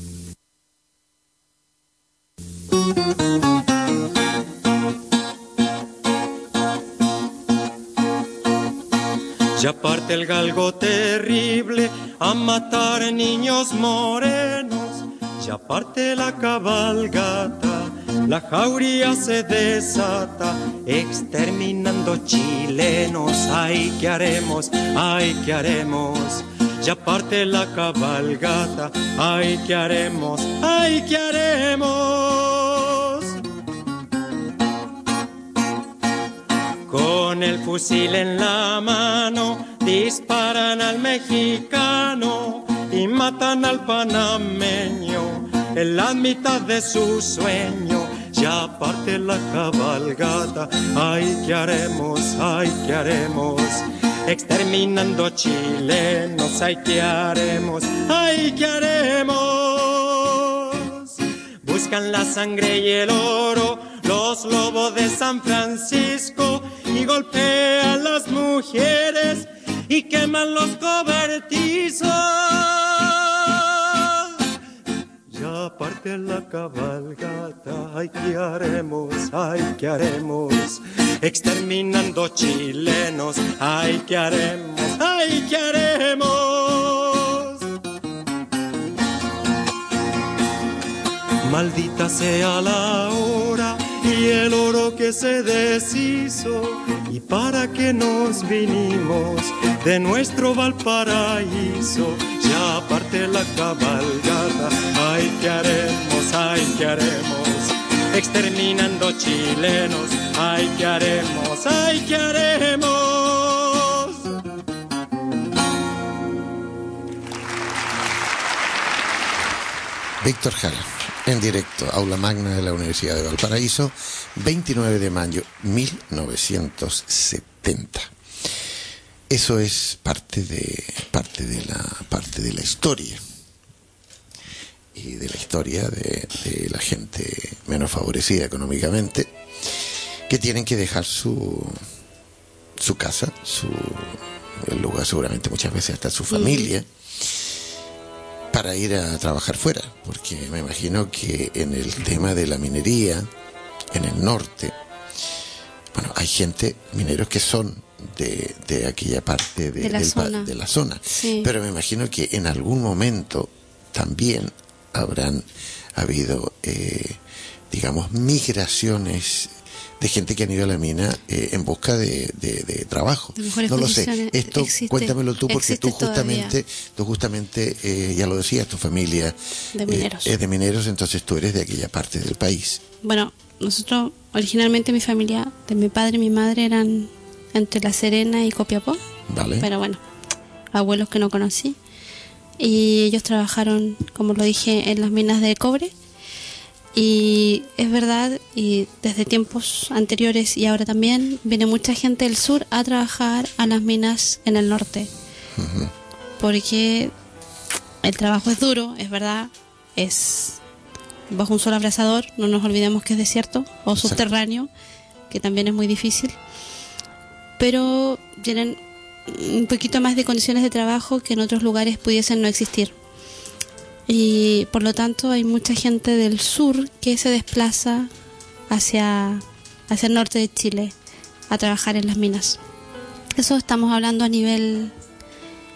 Speaker 5: Ya parte el galgo terrible a matar niños morenos, ya parte la cabalgata, la jauría se desata, exterminando chilenos. Ay, ¿qué haremos? Ay, ¿qué haremos? Ya parte la cabalgata, ay, ¿qué haremos? Ay, ¿qué haremos? Con el fusil en la mano disparan al mexicano y matan al panameño en la mitad de su sueño. Ya parte la cabalgata, ay, ¿qué haremos? Ay, ¿qué haremos? Exterminando chilenos, ay, ¿qué haremos? Ay, ¿qué haremos? Buscan la sangre y el oro los lobos de San Francisco y golpean las mujeres y queman los cobertizos. Ya parte la cabalgata, ay, ¿qué haremos? Ay, ¿qué haremos? Exterminando chilenos, ay, ¿qué haremos? Ay, ¿qué haremos? Maldita sea la hora y el oro que se deshizo, y para qué nos vinimos de nuestro Valparaíso. Ya parte la cabalgata, ay, ¿qué haremos? Ay, ¿qué haremos? Exterminando chilenos, ay, ¿qué haremos? Ay, ¿qué haremos?
Speaker 3: Víctor Jara, en directo, aula magna de la Universidad de Valparaíso, 29 de mayo 1970. Eso es parte de la historia, y de la historia de la gente menos favorecida económicamente, que tienen que dejar su casa, el lugar, seguramente muchas veces hasta su familia, para ir a trabajar fuera, porque me imagino que en el tema de la minería en el norte, bueno, hay mineros que son de aquella parte de la zona,
Speaker 4: sí.
Speaker 3: Pero me imagino que en algún momento también habrán habido digamos migraciones de gente que han ido a la mina en busca de trabajo. No lo sé. Esto cuéntamelo tú, porque tú justamente ya lo decías, tu familia
Speaker 4: de mineros.
Speaker 3: Es de mineros, entonces tú eres de aquella parte del país.
Speaker 4: Bueno, nosotros originalmente, mi familia, de mi padre y mi madre, eran entre La Serena y Copiapó.
Speaker 3: Vale.
Speaker 4: Pero bueno, abuelos que no conocí. Y ellos trabajaron, como lo dije, en las minas de cobre. Y es verdad, y desde tiempos anteriores y ahora también, viene mucha gente del sur a trabajar a las minas en el norte. Uh-huh. Porque el trabajo es duro, es verdad, es bajo un sol abrasador, no nos olvidemos que es desierto o subterráneo, que también es muy difícil. Pero tienen un poquito más de condiciones de trabajo que en otros lugares pudiesen no existir. Y por lo tanto hay mucha gente del sur que se desplaza hacia el norte de Chile a trabajar en las minas. Eso estamos hablando a nivel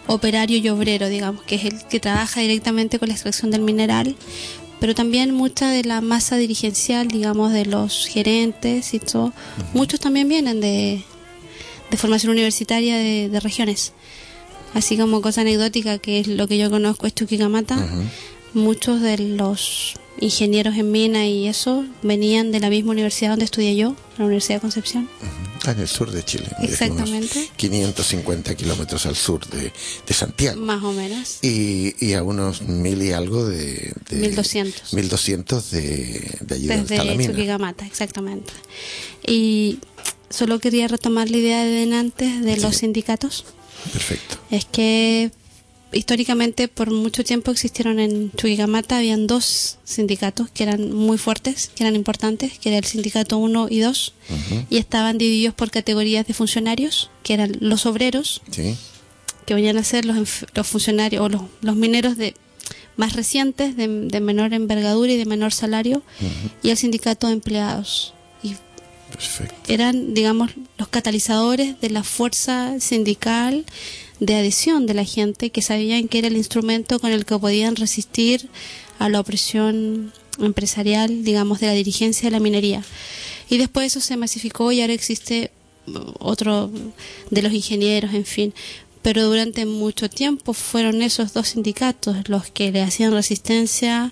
Speaker 4: operario y obrero, digamos, que es el que trabaja directamente con la extracción del mineral, pero también mucha de la masa dirigencial, digamos, de los gerentes y todo, muchos también vienen de formación universitaria de regiones. Así como cosa anecdótica, que es lo que yo conozco, es Chuquicamata, muchos de los ingenieros en mina y eso venían de la misma universidad donde estudié yo, la Universidad de Concepción.
Speaker 3: En el sur de Chile.
Speaker 4: Exactamente.
Speaker 3: Unos 550 kilómetros al sur de Santiago.
Speaker 4: Más o menos.
Speaker 3: Y a unos 1000 y algo de
Speaker 4: 1200.
Speaker 3: 1200 de allí donde está la mina.
Speaker 4: Desde Chuquicamata, exactamente. Y solo quería retomar la idea de antes de los sindicatos.
Speaker 3: Perfecto.
Speaker 4: Es que históricamente por mucho tiempo existieron en Chuquicamata, habían dos sindicatos que eran muy fuertes, que eran importantes, que era el sindicato 1 y 2, y estaban divididos por categorías de funcionarios, que eran los obreros,
Speaker 3: sí,
Speaker 4: que venían a ser los funcionarios o los mineros de más recientes, de menor envergadura y de menor salario, y el sindicato de empleados. Y
Speaker 3: perfecto.
Speaker 4: eran, digamos, los catalizadores de la fuerza sindical, de adhesión de la gente, que sabían que era el instrumento con el que podían resistir a la opresión empresarial, digamos, de la dirigencia de la minería. Y después eso se masificó y ahora existe otro de los ingenieros, en fin. Pero durante mucho tiempo fueron esos dos sindicatos los que le hacían resistencia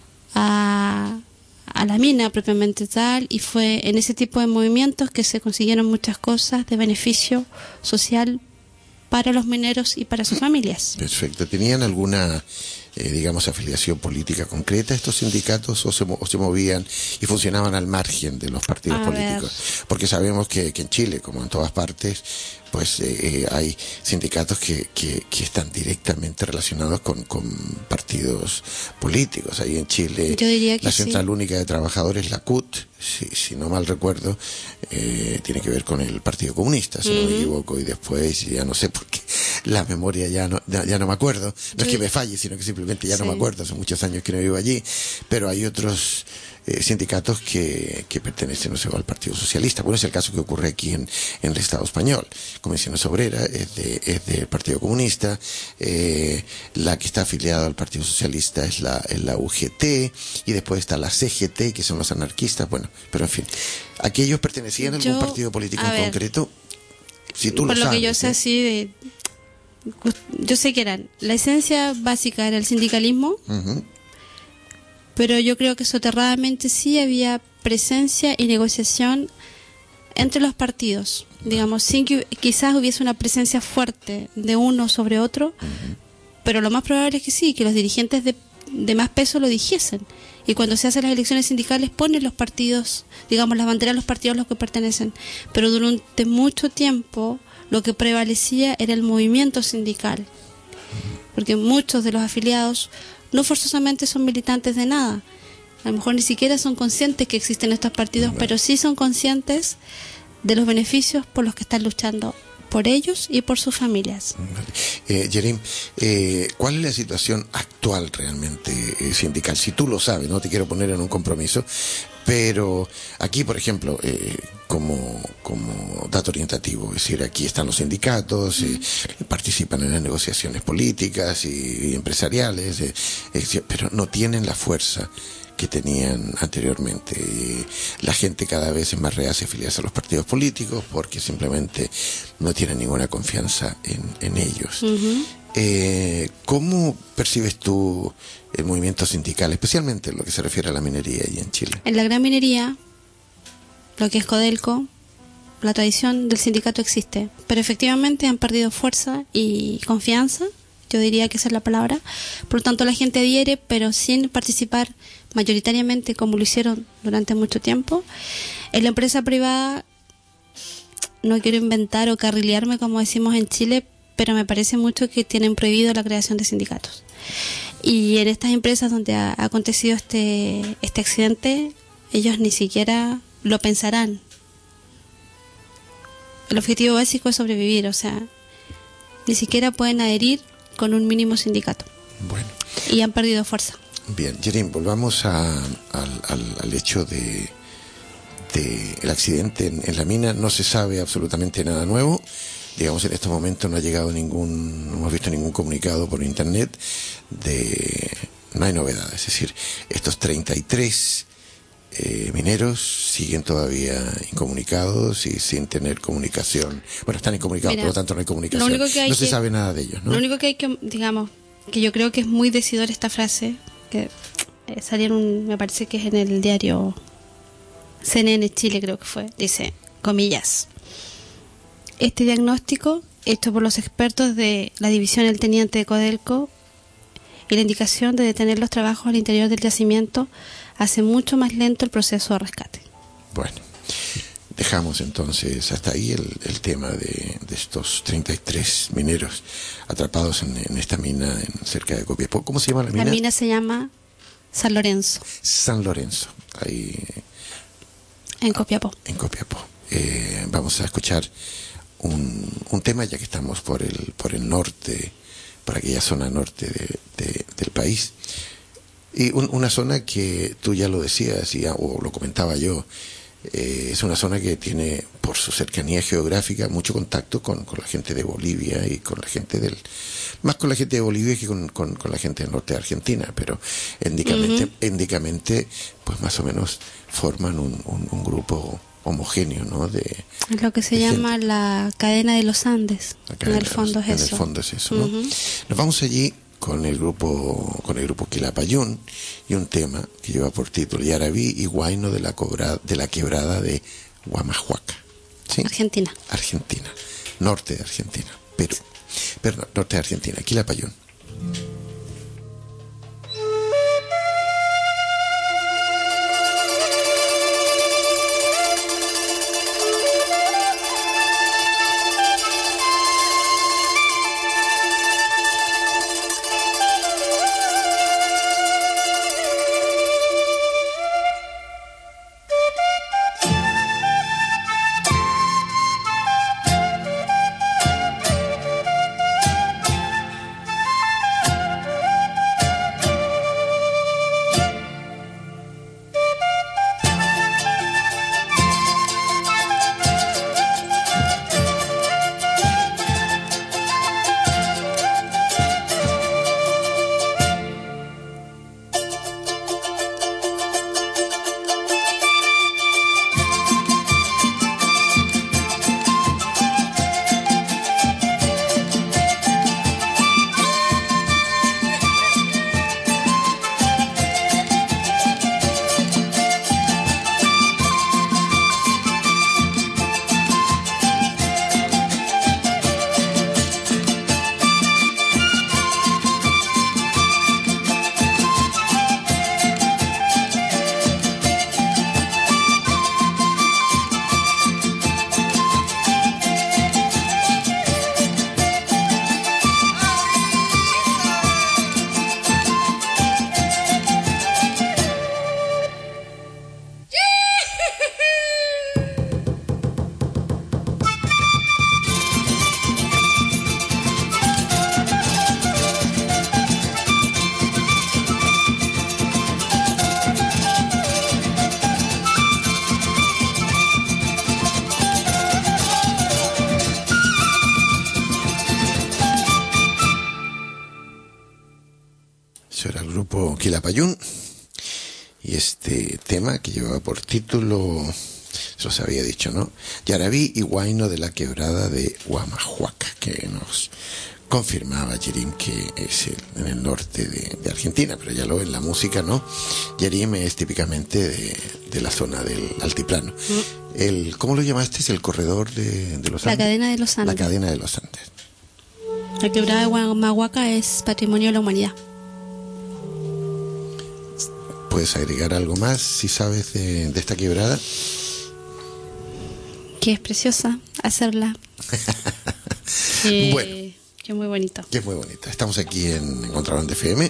Speaker 4: a la mina propiamente tal, y fue en ese tipo de movimientos que se consiguieron muchas cosas de beneficio social para los mineros y para sus familias.
Speaker 3: Perfecto. ¿Tenían alguna, digamos, afiliación política concreta estos sindicatos o se movían y funcionaban al margen de los partidos políticos? Porque sabemos que en Chile, como en todas partes, pues hay sindicatos que están directamente relacionados con partidos políticos. Ahí en Chile,
Speaker 4: yo diría que
Speaker 3: la Central Única de Trabajadores, la CUT, si no mal recuerdo, tiene que ver con el Partido Comunista, si no me equivoco, y después ya no sé por qué la memoria ya no me acuerdo. No es que me falle, sino que simplemente ya no me acuerdo, hace muchos años que no vivo allí, pero hay otros sindicatos que pertenecen, no sé, al Partido Socialista. Bueno, es el caso que ocurre aquí en el Estado español. Comisiones Obreras es del Partido Comunista, la que está afiliada al Partido Socialista es la UGT, y después está la CGT, que son los anarquistas. Bueno, pero en fin, ¿aquellos pertenecían a algún partido político en concreto? Si tú
Speaker 4: por
Speaker 3: lo sabes,
Speaker 4: que yo sé así yo sé que eran, la esencia básica era el sindicalismo, pero yo creo que soterradamente sí había presencia y negociación entre los partidos, digamos, sin que quizás hubiese una presencia fuerte de uno sobre otro, pero lo más probable es que sí, que los dirigentes de más peso lo dijesen. Y cuando se hacen las elecciones sindicales ponen los partidos, digamos, las banderas de los partidos a los que pertenecen. Pero durante mucho tiempo lo que prevalecía era el movimiento sindical, porque muchos de los afiliados no forzosamente son militantes de nada. A lo mejor ni siquiera son conscientes que existen estos partidos, pero sí son conscientes de los beneficios por los que están luchando por ellos y por sus familias.
Speaker 3: Yerim, ¿cuál es la situación actual realmente sindical? Si tú lo sabes, no te quiero poner en un compromiso, pero aquí, por ejemplo, como dato orientativo, es decir, aquí están los sindicatos, participan en las negociaciones políticas y empresariales, pero no tienen la fuerza que tenían anteriormente. La gente cada vez es más reacia a afiliarse a los partidos políticos porque simplemente no tienen ninguna confianza en ellos. ¿Cómo percibes tú el movimiento sindical, especialmente en lo que se refiere a la minería y en Chile?
Speaker 4: En la gran minería, lo que es Codelco, la tradición del sindicato existe, pero efectivamente han perdido fuerza y confianza, yo diría que esa es la palabra. Por lo tanto, la gente adhiere, pero sin participar mayoritariamente como lo hicieron durante mucho tiempo. En la empresa privada, no quiero inventar o carrilearme como decimos en Chile, pero me parece mucho que tienen prohibido la creación de sindicatos. Y en estas empresas donde ha acontecido este accidente, ellos ni siquiera lo pensarán. El objetivo básico es sobrevivir, o sea, ni siquiera pueden adherir con un mínimo sindicato.
Speaker 3: Bueno.
Speaker 4: Y han perdido fuerza.
Speaker 3: Bien, Yerim, volvamos al hecho de el accidente en la mina. No se sabe absolutamente nada nuevo. digamos, en estos momentos no hemos visto ningún comunicado por internet no hay novedades. Es decir, estos 33 mineros siguen todavía incomunicados y sin tener comunicación. Bueno, están incomunicados, por lo tanto no hay comunicación. No se sabe nada de ellos, ¿no?
Speaker 4: Lo único que hay que, digamos, que yo creo que es muy decidor esta frase, que salieron, me parece que es en el diario CNN Chile, creo que fue, dice, comillas, este diagnóstico hecho por los expertos de la división El Teniente de Codelco y la indicación de detener los trabajos al interior del yacimiento hace mucho más lento el proceso de rescate.
Speaker 3: Bueno, dejamos entonces hasta ahí el tema de estos 33 mineros atrapados en esta mina cerca de Copiapó. ¿Cómo se llama la mina?
Speaker 4: La mina se llama San Lorenzo.
Speaker 3: San Lorenzo, ahí
Speaker 4: en Copiapó.
Speaker 3: En Copiapó. Vamos a escuchar un tema, ya que estamos por el norte, por aquella zona norte del país. Y una zona que tú ya lo decías, o lo comentaba yo, es una zona que tiene, por su cercanía geográfica, mucho contacto con la gente de Bolivia y con la gente más con la gente de Bolivia que con la gente del norte de Argentina, pero étnicamente, pues más o menos forman un grupo homogéneo, ¿no?
Speaker 4: Es lo que se llama la cadena de los Andes. En el fondo es eso,
Speaker 3: ¿no? Nos vamos allí con el grupo Quilapayún y un tema que lleva por título Yarabí y Huayno de la quebrada de Huamahuaca. ¿Sí?
Speaker 4: Argentina,
Speaker 3: norte de Argentina, Perú. Pero norte de Argentina, Quilapayún. Quilapayún, y este tema que llevaba por título, se los había dicho, ¿no? Yarabí y Huayno de la quebrada de Huamahuaca, que nos confirmaba Yerim que es en el norte de Argentina, pero ya lo en la música, ¿no? Yerim es típicamente de la zona del altiplano. ¿Cómo lo llamaste? ¿Es el corredor de los Andes?
Speaker 4: La cadena de los Andes.
Speaker 3: La cadena de los Andes.
Speaker 4: La quebrada de Huamahuaca es patrimonio de la humanidad.
Speaker 3: ¿Puedes agregar algo más, si sabes, de esta quebrada?
Speaker 4: Que es preciosa hacerla.
Speaker 3: Bueno.
Speaker 4: Que es muy bonito.
Speaker 3: Que es muy bonita. Estamos aquí en Contrabanda FM,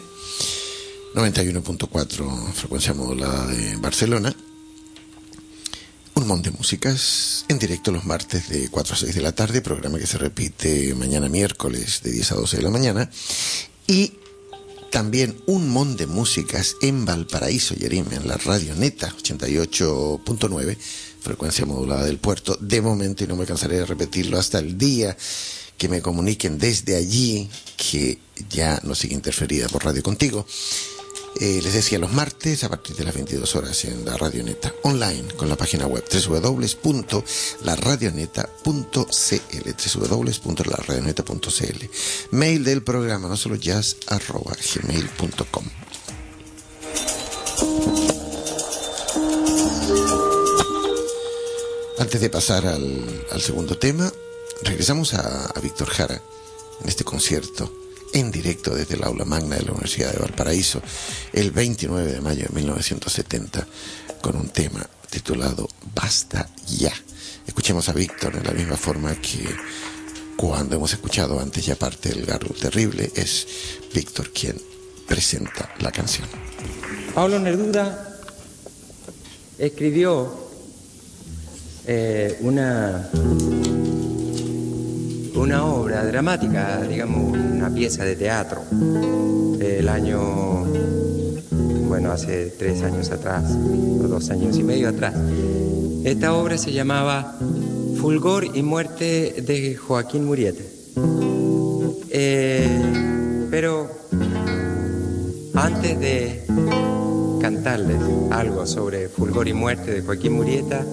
Speaker 3: 91.4 frecuencia modulada de Barcelona. Un montón de músicas en directo los martes de 4 a 6 de la tarde, programa que se repite mañana miércoles de 10 a 12 de la mañana. Y también un montón de músicas en Valparaíso, Yerim, en la Radio Neta 88.9, frecuencia modulada del puerto, de momento, y no me cansaré de repetirlo hasta el día que me comuniquen desde allí, que ya no sigue interferida por Radio Contigo. Les decía, los martes a partir de las 22 horas en la Radioneta online, con la página web www.laradioneta.cl, www.laradioneta.cl. Mail del programa nosolojazz@gmail.com. Antes de pasar al segundo tema, regresamos a Víctor Jara en este concierto en directo desde el aula magna de la Universidad de Valparaíso el 29 de mayo de 1970 con un tema titulado Basta Ya. Escuchemos a Víctor en la misma forma que cuando hemos escuchado antes ya parte del Garbo Terrible. Es Víctor quien presenta la canción.
Speaker 5: Pablo Neruda escribió una obra dramática, digamos, una pieza de teatro, el año, hace 3 años atrás, o 2 años y medio atrás. Esta obra se llamaba Fulgor y muerte de Joaquín Murieta. Pero antes de cantarles algo sobre Fulgor y muerte de Joaquín Murieta,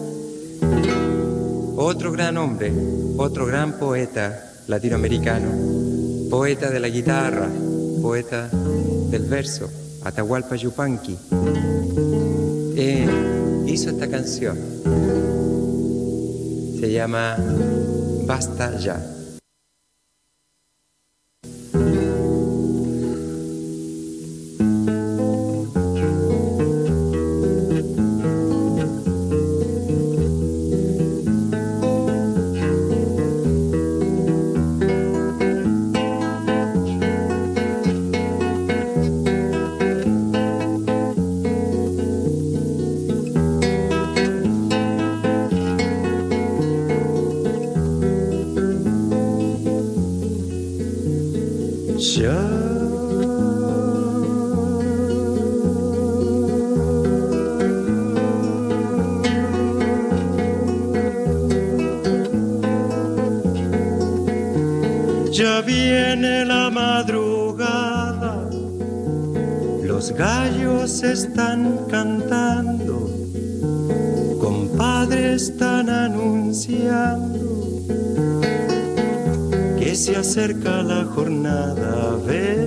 Speaker 5: otro gran hombre, otro gran poeta latinoamericano, poeta de la guitarra, poeta del verso, Atahualpa Yupanqui, hizo esta canción. Se llama Basta Ya.
Speaker 6: Ya viene la madrugada, los gallos están cantando, compadre, están anunciando que se acerca la jornada. Ve,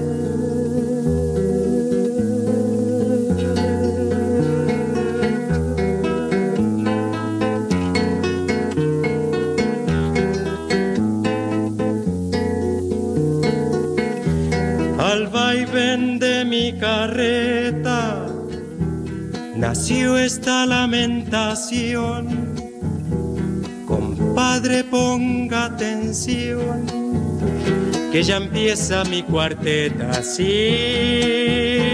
Speaker 6: al vaivén de mi carreta nació esta lamentación. Compadre, ponga atención, que ya empieza mi cuarteta, sí.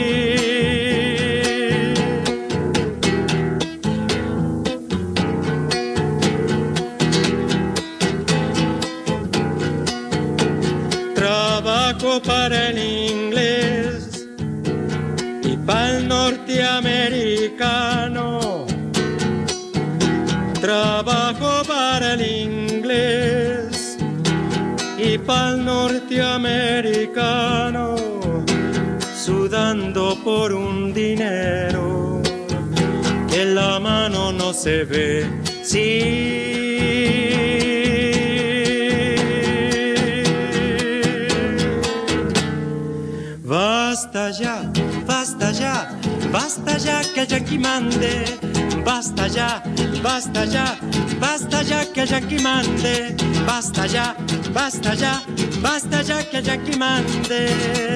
Speaker 6: Trabajo para el inglés y para el norteamericano. Trabajo para el inglés y para el norteamericano, sudando por un dinero que en la mano no se ve, sí. Basta ya, basta ya, basta ya que el yanqui mande. Basta ya, basta ya, basta ya que el yanqui mande. Basta ya, basta ya, basta ya que el yanqui mande.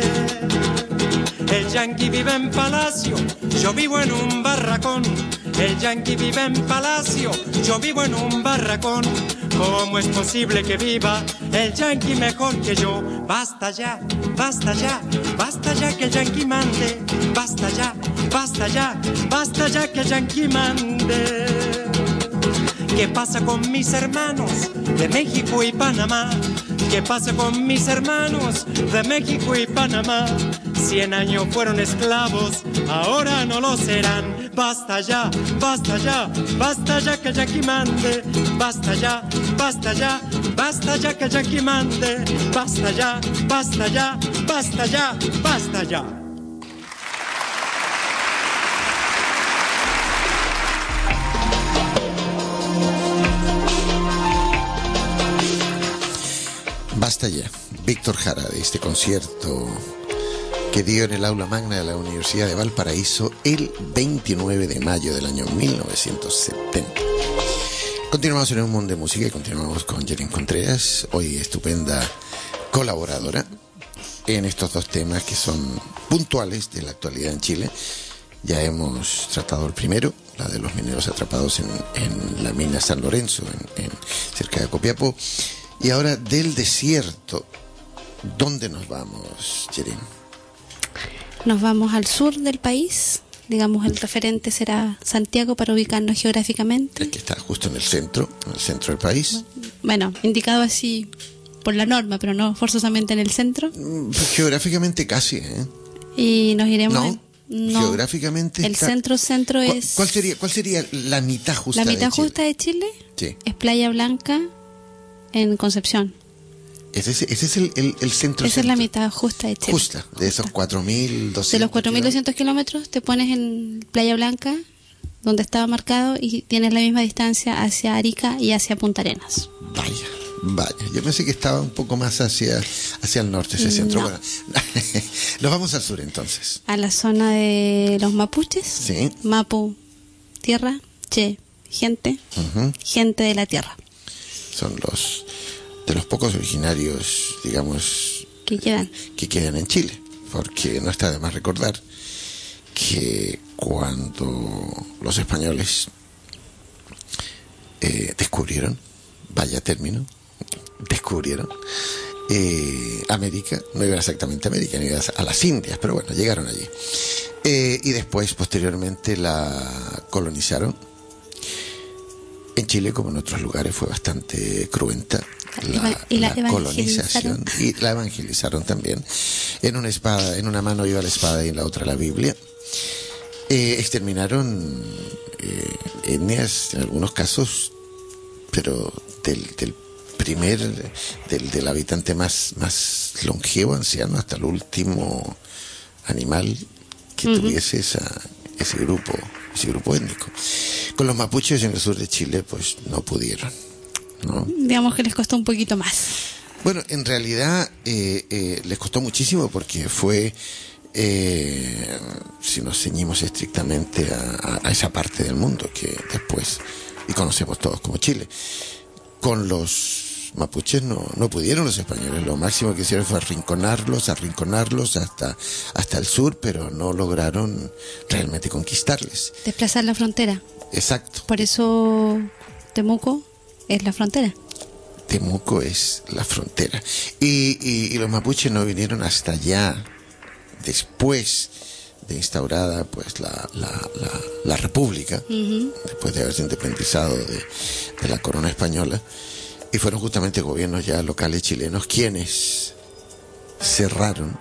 Speaker 6: El yanqui vive en palacio, yo vivo en un barracón. El yanqui vive en palacio, yo vivo en un barracón. ¿Cómo es posible que viva el yanqui mejor que yo? Basta ya, basta ya, basta ya que el yanqui mande. Basta ya, basta ya, basta ya que el yanqui mande. ¿Qué pasa con mis hermanos de México y Panamá? ¿Qué pasa con mis hermanos de México y Panamá? 100 años fueron esclavos, ahora no lo serán. Basta ya, basta ya, basta ya que el yanqui mande. Basta ya, basta ya, basta ya que el yanqui mande. Basta ya, basta ya, basta ya, basta ya.
Speaker 3: Basta ya. Víctor Jara, de este concierto que dio en el aula magna de la Universidad de Valparaíso el 29 de mayo del año 1970. Continuamos en un mundo de música y continuamos con Jerin Contreras, hoy estupenda colaboradora en estos dos temas que son puntuales de la actualidad en Chile. Ya hemos tratado el primero, la de los mineros atrapados en la mina San Lorenzo, cerca de Copiapó. Y ahora del desierto, ¿dónde nos vamos, Jerin?
Speaker 4: Nos vamos al sur del país, digamos el referente será Santiago para ubicarnos geográficamente.
Speaker 3: El que está justo en el centro del país.
Speaker 4: Bueno, indicado así por la norma, pero no forzosamente en el centro.
Speaker 3: Pues geográficamente casi, ¿eh?
Speaker 4: Y nos iremos...
Speaker 3: No, geográficamente
Speaker 4: el centro es...
Speaker 3: ¿Cuál sería la mitad justa de Chile?
Speaker 4: La mitad justa de Chile
Speaker 3: sí.
Speaker 4: Es Playa Blanca en Concepción.
Speaker 3: Ese es el centro.
Speaker 4: Esa es la mitad justa de Chile.
Speaker 3: Justa, de esos 4.200
Speaker 4: de los 4.200 kilómetros te pones en Playa Blanca, donde estaba marcado, y tienes la misma distancia hacia Arica y hacia Punta Arenas.
Speaker 3: Vaya, yo pensé que estaba un poco más hacia el norte ese centro.
Speaker 4: No.
Speaker 3: Bueno, nos vamos al sur entonces.
Speaker 4: A la zona de los mapuches.
Speaker 3: Sí.
Speaker 4: Mapu, tierra, che, gente, gente de la tierra.
Speaker 3: Son de los pocos originarios, digamos, que quedan en Chile, porque no está de más recordar que cuando los españoles descubrieron América, no iban exactamente a América, iban a las Indias, pero bueno, llegaron allí. Y después, posteriormente, la colonizaron. En Chile, como en otros lugares, fue bastante cruenta la colonización, y la evangelizaron también. En una mano iba la espada y en la otra la Biblia. Exterminaron etnias en algunos casos, pero del habitante más longevo, anciano, hasta el último animal que tuviese ese grupo étnico. Con los mapuches en el sur de Chile, pues no pudieron, ¿no?
Speaker 4: Digamos que les costó un poquito más.
Speaker 3: Bueno, en realidad les costó muchísimo porque fue, si nos ceñimos estrictamente a esa parte del mundo que después, y conocemos todos como Chile, con los mapuches no pudieron los españoles. Lo máximo que hicieron fue arrinconarlos hasta el sur, pero no lograron realmente conquistarles.
Speaker 4: Desplazar la frontera.
Speaker 3: Exacto.
Speaker 4: Por eso Temuco es la frontera.
Speaker 3: Temuco es la frontera. Y los mapuches no vinieron hasta allá después de instaurada pues la república, después de haberse independizado de la corona española, y fueron justamente gobiernos ya locales chilenos quienes cerraron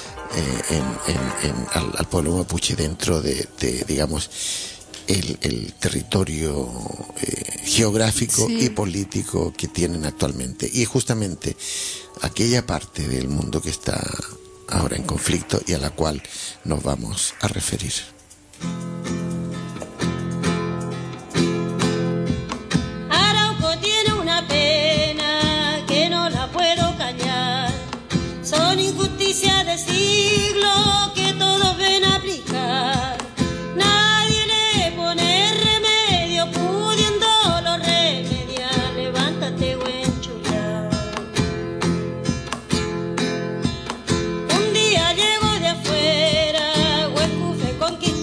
Speaker 3: al pueblo mapuche dentro de digamos el territorio geográfico y político que tienen actualmente, y justamente aquella parte del mundo que está ahora en conflicto y a la cual nos vamos a referir.
Speaker 7: Arauco tiene una pena que no la puedo callar. Son injusticias de siglo que todos ven aplicar. Nadie le pone remedio, pudiéndolo remediar. Levántate, buen chula. Un día llego de afuera, Huescu fue conquistado.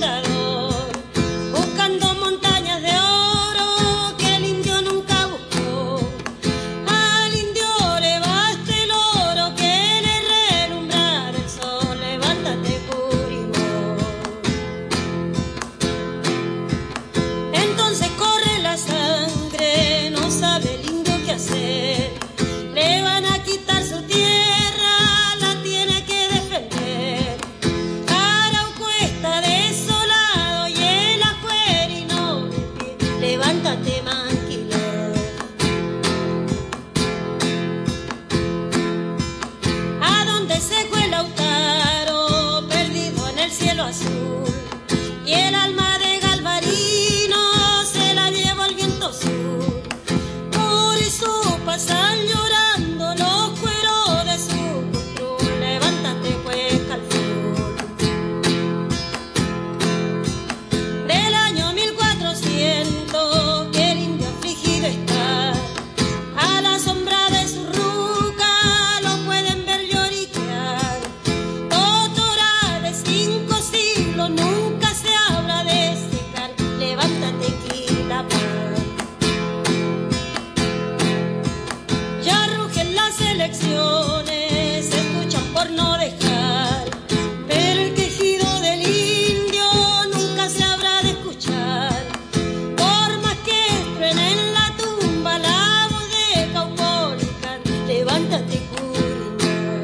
Speaker 7: nunca se habla de secar. Levántate aquí la paz. Ya rugen las elecciones, se escuchan por no dejar, pero el quejido del indio nunca se habrá de escuchar. Por más que truene en la tumba la voz de Caupolicán, levántate Curiñán.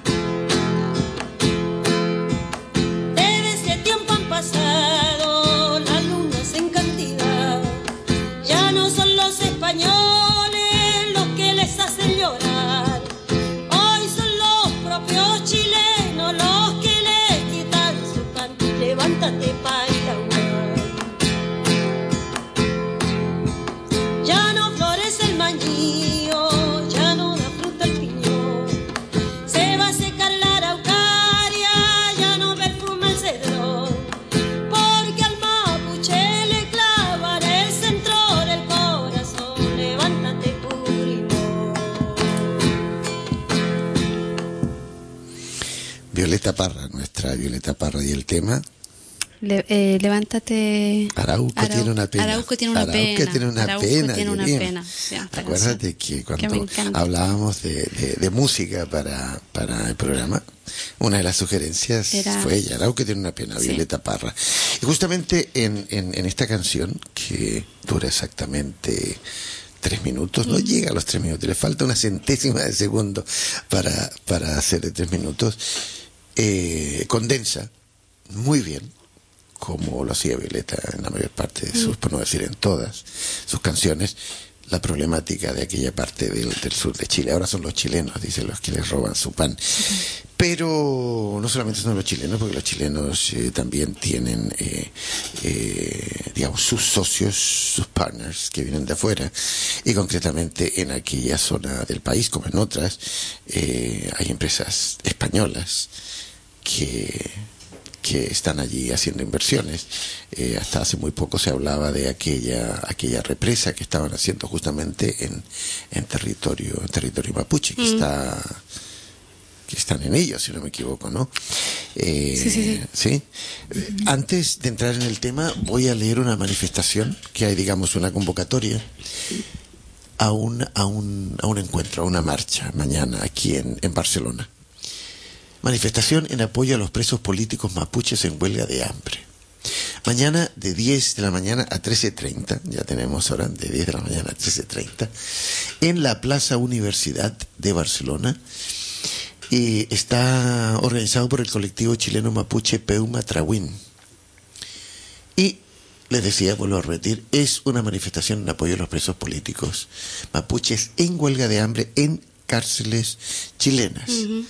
Speaker 7: Desde ese tiempo han pasado las lunas en cantidad, ya no son los españoles los que les hacen llorar. Hoy son los propios chilenos los que les quitan su pan. Levántate Pairaguay. Ya no florece el mañío, ya no da fruta el piñón. Se va a secar la araucaria, ya no perfuma el cedrón. Porque al mapuche le clavan el centro del corazón. Levántate Purimón.
Speaker 3: Violeta Parra, nuestra Violeta Parra, y el tema
Speaker 4: Levántate.
Speaker 3: Arauco tiene una pena.
Speaker 4: Arauco tiene una
Speaker 3: Arauco
Speaker 4: pena.
Speaker 3: tiene una
Speaker 4: Arauco
Speaker 3: pena,
Speaker 4: tiene una
Speaker 3: Yolín.
Speaker 4: pena. Sí, esta
Speaker 3: Acuérdate
Speaker 4: canción.
Speaker 3: que cuando
Speaker 4: me encanta.
Speaker 3: hablábamos de música para el programa, una de las sugerencias
Speaker 4: Era-
Speaker 3: fue ella, Arauco tiene una pena,
Speaker 4: Sí.
Speaker 3: Violeta Parra. Y justamente en esta canción, que dura exactamente 3 minutos, no llega a los 3 minutos, le falta una centésima de segundo para hacer de 3 minutos, condensa muy bien, como lo hacía Violeta en la mayor parte de sus, por no decir en todas sus canciones, la problemática de aquella parte del sur de Chile. Ahora son los chilenos, dicen, los que les roban su pan. Pero no solamente son los chilenos, porque los chilenos también tienen, digamos, sus socios, sus partners que vienen de afuera. Y concretamente en aquella zona del país, como en otras, hay empresas españolas que están allí haciendo inversiones. Hasta hace muy poco se hablaba de aquella represa que estaban haciendo justamente en territorio mapuche, que están en ellos, si no me equivoco, ¿no? Sí. Antes de entrar en el tema, voy a leer una manifestación que hay, digamos, una convocatoria a un encuentro, a una marcha mañana aquí en Barcelona. Manifestación en apoyo a los presos políticos mapuches en huelga de hambre. Mañana de 10 de la mañana a 13:30, ya tenemos hora, de 10 de la mañana a 13:30, en la Plaza Universidad de Barcelona. Y está organizado por el colectivo chileno mapuche Peuma Trahuín. Y les decía, vuelvo a repetir, es una manifestación en apoyo a los presos políticos mapuches en huelga de hambre en cárceles chilenas.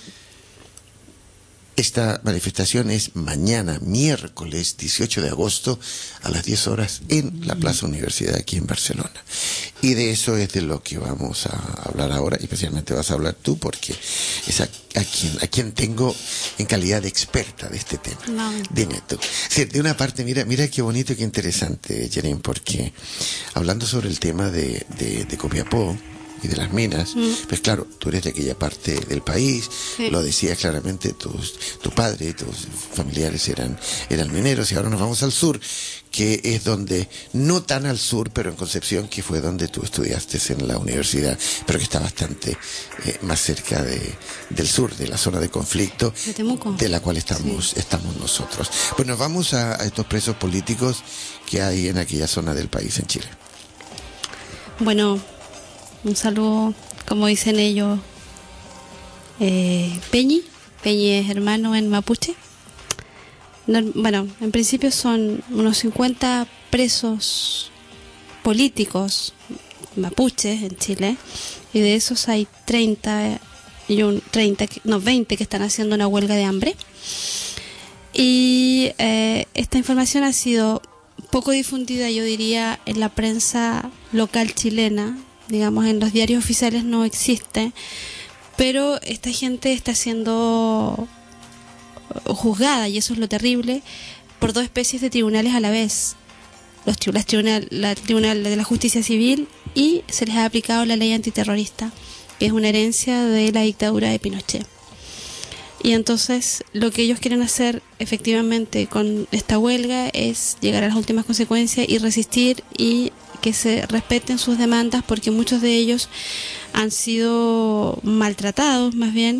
Speaker 3: Esta manifestación es mañana, miércoles 18 de agosto, a las 10 horas, en la Plaza Universidad, aquí en Barcelona. Y de eso es de lo que vamos a hablar ahora, y especialmente vas a hablar tú, porque es a quien tengo en calidad de experta de este tema.
Speaker 4: No.
Speaker 3: Dime tú. Sí, de una parte, mira qué bonito y qué interesante, Yerín, porque hablando sobre el tema de Copiapó y de las minas, pues claro, tú eres de aquella parte del país,
Speaker 4: Sí.
Speaker 3: lo decías claramente, tu padre y tus familiares eran mineros, y ahora nos vamos al sur, que es donde, no tan al sur, pero en Concepción, que fue donde tú estudiaste en la universidad, pero que está bastante más cerca del sur, de la zona de conflicto,
Speaker 4: De Temuco.
Speaker 3: de la cual estamos nosotros. Pues nos vamos a estos presos políticos que hay en aquella zona del país, en Chile.
Speaker 4: Bueno, un saludo, como dicen ellos, Peñi es hermano en mapuche. Bueno, en principio son unos 50 presos políticos mapuches en Chile, y de esos hay 20 que están haciendo una huelga de hambre. Y esta información ha sido poco difundida, yo diría, en la prensa local chilena. Digamos, en los diarios oficiales no existe, pero esta gente está siendo juzgada, y eso es lo terrible, por 2 especies de tribunales a la vez. La Tribunal de la Justicia Civil, y se les ha aplicado la ley antiterrorista, que es una herencia de la dictadura de Pinochet. Y entonces lo que ellos quieren hacer efectivamente con esta huelga es llegar a las últimas consecuencias y resistir y que se respeten sus demandas, porque muchos de ellos han sido maltratados, más bien,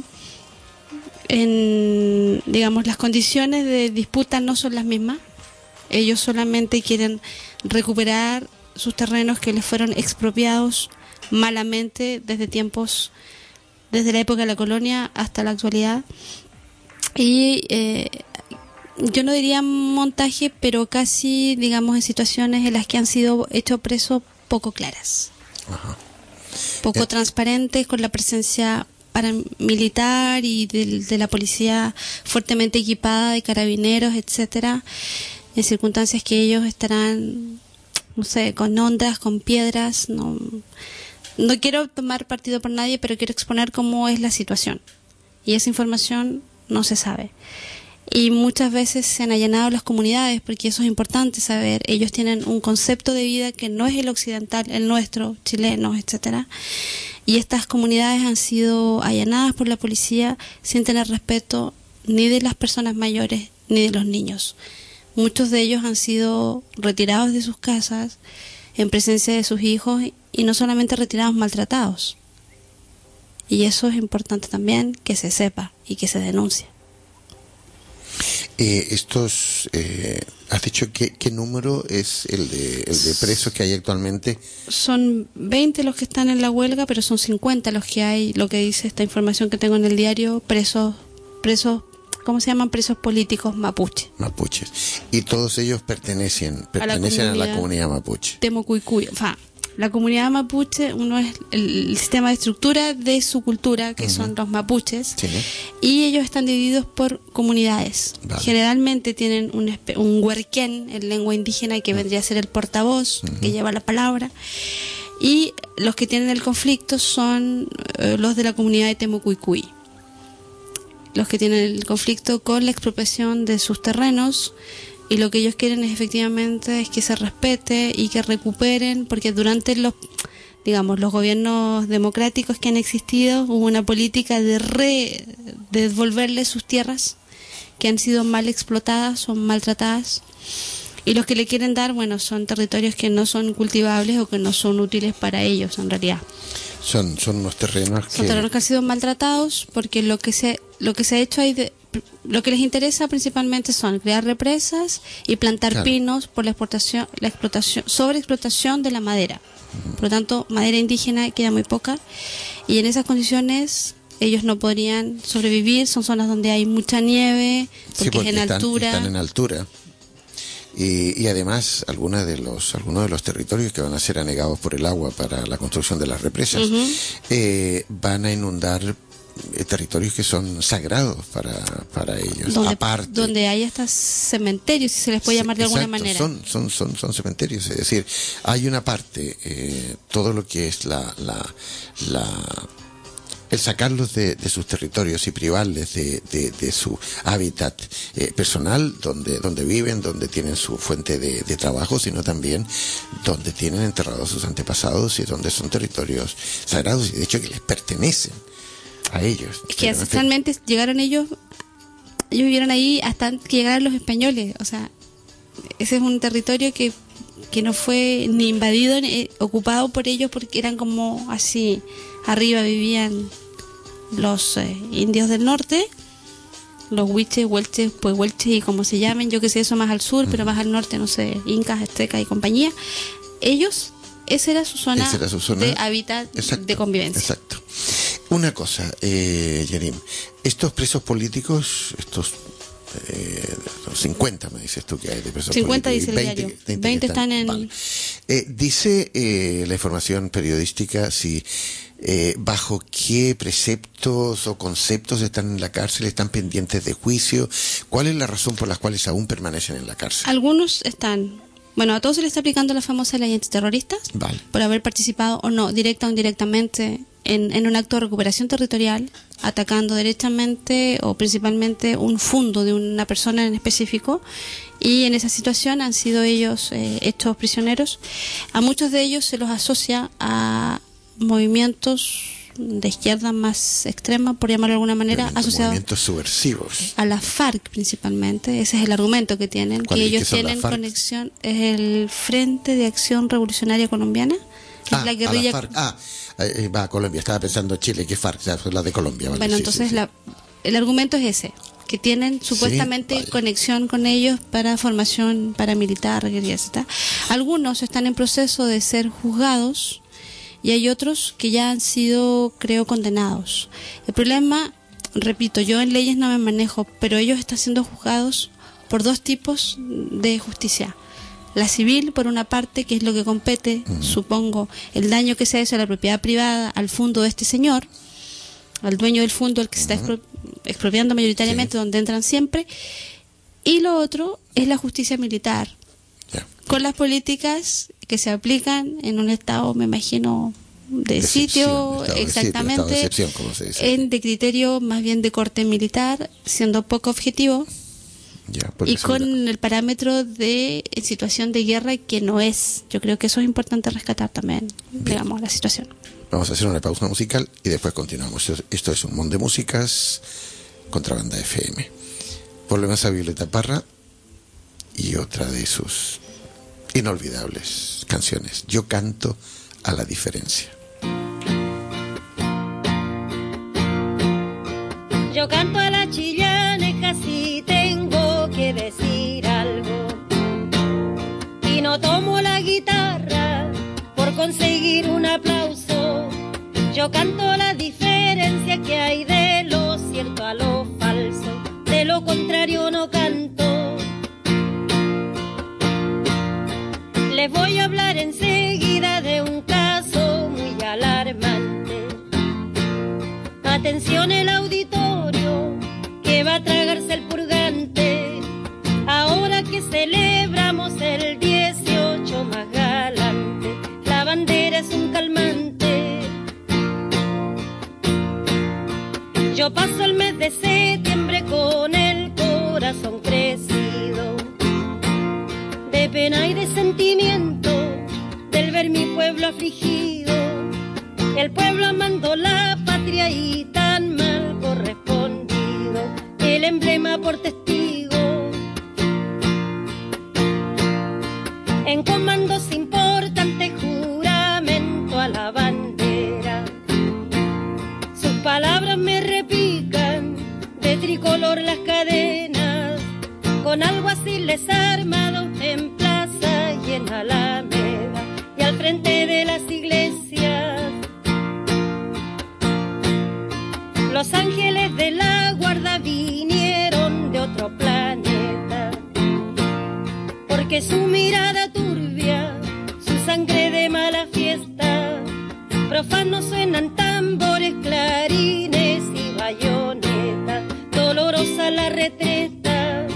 Speaker 4: digamos, las condiciones de disputa no son las mismas. Ellos solamente quieren recuperar sus terrenos que les fueron expropiados malamente desde la época de la colonia hasta la actualidad. Y yo no diría montaje, pero casi, digamos, en situaciones en las que han sido hechos presos poco claras.
Speaker 3: Ajá.
Speaker 4: Poco transparentes, con la presencia paramilitar y de la policía fuertemente equipada, de carabineros, etcétera, en circunstancias que ellos estarán, no sé, con ondas, con piedras. No quiero tomar partido por nadie, pero quiero exponer cómo es la situación. Y esa información no se sabe. Y muchas veces se han allanado las comunidades, porque eso es importante saber. Ellos tienen un concepto de vida que no es el occidental, el nuestro, chilenos, etcétera. Y estas comunidades han sido allanadas por la policía sin tener respeto ni de las personas mayores ni de los niños. Muchos de ellos han sido retirados de sus casas en presencia de sus hijos, y no solamente retirados, maltratados. Y eso es importante también que se sepa y que se denuncie.
Speaker 3: ¿Has dicho qué número es el de presos que hay actualmente?
Speaker 4: Son 20 los que están en la huelga, pero son 50 los que hay, lo que dice esta información que tengo en el diario, presos, ¿cómo se llaman? Presos políticos mapuche.
Speaker 3: Mapuches. Y todos ellos pertenecen a la comunidad mapuche.
Speaker 4: Temocuicuy. La comunidad mapuche, uno es el sistema de estructura de su cultura, que son los mapuches, sí, y ellos están divididos por comunidades. Vale. Generalmente tienen un huerquén en lengua indígena, que vendría a ser el portavoz, que lleva la palabra, y los que tienen el conflicto son los de la comunidad de Temocuicuy, los que tienen el conflicto con la expropiación de sus terrenos. Y lo que ellos quieren es efectivamente es que se respete y que recuperen, porque durante los gobiernos democráticos que han existido hubo una política de devolverles sus tierras que han sido mal explotadas, son maltratadas, y los que le quieren dar, bueno, son territorios que no son cultivables o que no son útiles para ellos en realidad.
Speaker 3: Son unos terrenos
Speaker 4: que han sido maltratados, porque lo que se ha hecho lo que les interesa principalmente son crear represas y plantar pinos por la sobreexplotación de la madera. Por lo tanto, madera indígena queda muy poca, y en esas condiciones ellos no podrían sobrevivir. Son zonas donde hay mucha nieve, porque es en altura.
Speaker 3: Están en altura. Y además algunos de los territorios que van a ser anegados por el agua para la construcción de las represas van a inundar territorios que son sagrados para ellos.
Speaker 4: Donde hay hasta cementerios, si se les puede llamar de alguna manera.
Speaker 3: Son cementerios, es decir, hay una parte, todo lo que es el sacarlos de sus territorios y privarles de su hábitat personal, donde viven, donde tienen su fuente de trabajo, sino también donde tienen enterrados sus antepasados, y donde son territorios sagrados, y de hecho que les pertenecen a ellos.
Speaker 4: Es que ancestralmente ellos vivieron ahí hasta que llegaran los españoles. O sea, ese es un territorio que no fue ni invadido ni ocupado por ellos, porque eran como así. Arriba vivían los indios del norte, los huiches, huelches, puehuelches y como se llamen, yo que sé, eso más al sur, pero más al norte, no sé, incas, aztecas y compañía. Ellos, esa era su zona de hábitat, de convivencia.
Speaker 3: Exacto. Una cosa, Yerim, estos presos políticos, estos 50 me dices tú que hay de presos
Speaker 4: 50
Speaker 3: políticos.
Speaker 4: 50 dice el diario. 20 están en...
Speaker 3: Vale. Dice la información periodística si bajo qué preceptos o conceptos están en la cárcel, están pendientes de juicio. ¿Cuál es la razón por la cual aún permanecen en la cárcel?
Speaker 4: Algunos están... Bueno, a todos se les está aplicando la famosa ley antiterrorista, vale, por haber participado o no, directa o indirectamente, en un acto de recuperación territorial, atacando directamente o principalmente un fundo de una persona en específico, y en esa situación han sido ellos hechos prisioneros. A muchos de ellos se los asocia a movimientos de izquierda más extrema, por llamarlo de alguna manera, asociado
Speaker 3: movimientos subversivos
Speaker 4: a la FARC principalmente. Ese es el argumento que tienen, que ellos tienen conexión. Es el Frente de Acción Revolucionaria Colombiana, que es la guerrilla.
Speaker 3: Va a Colombia, estaba pensando Chile, que FARC, la de Colombia. Vale,
Speaker 4: bueno,
Speaker 3: sí,
Speaker 4: entonces
Speaker 3: sí.
Speaker 4: El argumento es ese, que tienen supuestamente conexión con ellos para formación paramilitar, etc. Algunos están en proceso de ser juzgados y hay otros que ya han sido, creo, condenados. El problema, repito, yo en leyes no me manejo, pero ellos están siendo juzgados por dos tipos de justicia. La civil, por una parte, que es lo que compete, supongo, el daño que se ha hecho a la propiedad privada, al fondo de este señor, al dueño del fondo, el que se está expropiando mayoritariamente, donde entran siempre. Y lo otro es la justicia militar, con las políticas que se aplican en un estado, me imagino, de sitio, exactamente, de criterio más bien de corte militar, siendo poco objetivo. Y con el parámetro de situación de guerra que no es. Yo creo que eso es importante rescatar también, digamos, la situación.
Speaker 3: Vamos a hacer una pausa musical y después continuamos. Esto es un montón de músicas, Contrabanda FM. Volvemos a Violeta Parra y otra de sus inolvidables canciones, Yo canto a la diferencia.
Speaker 7: Yo canto a la chillaneja si tengo que decir algo, y no tomo la guitarra por conseguir un aplauso. Yo canto la diferencia que hay de lo cierto a lo falso, de lo contrario no canto. Les voy a hablar enseguida de un caso muy alarmante. Atención el auditorio, que va a tragarse el purgante, ahora que celebramos el 18 más galante. La bandera es un calmante. Yo paso el mes de septiembre con el corazón crecido, de pena y de sentimiento, del ver mi pueblo afligido. El pueblo amando la patria y tan mal correspondido, el emblema por testigo. En comandos importantes, juramento a la bandera. Sus palabras me repican, de tricolor las cadenas, con alguaciles armados en plaza y en alameda, y al frente de las iglesias. Los ángeles de la guarda vinieron de otro planeta, porque su mirada turbia, su sangre de mala fiesta, profanos suenan tambores, clarines y bayonetas, dolorosa la retreta.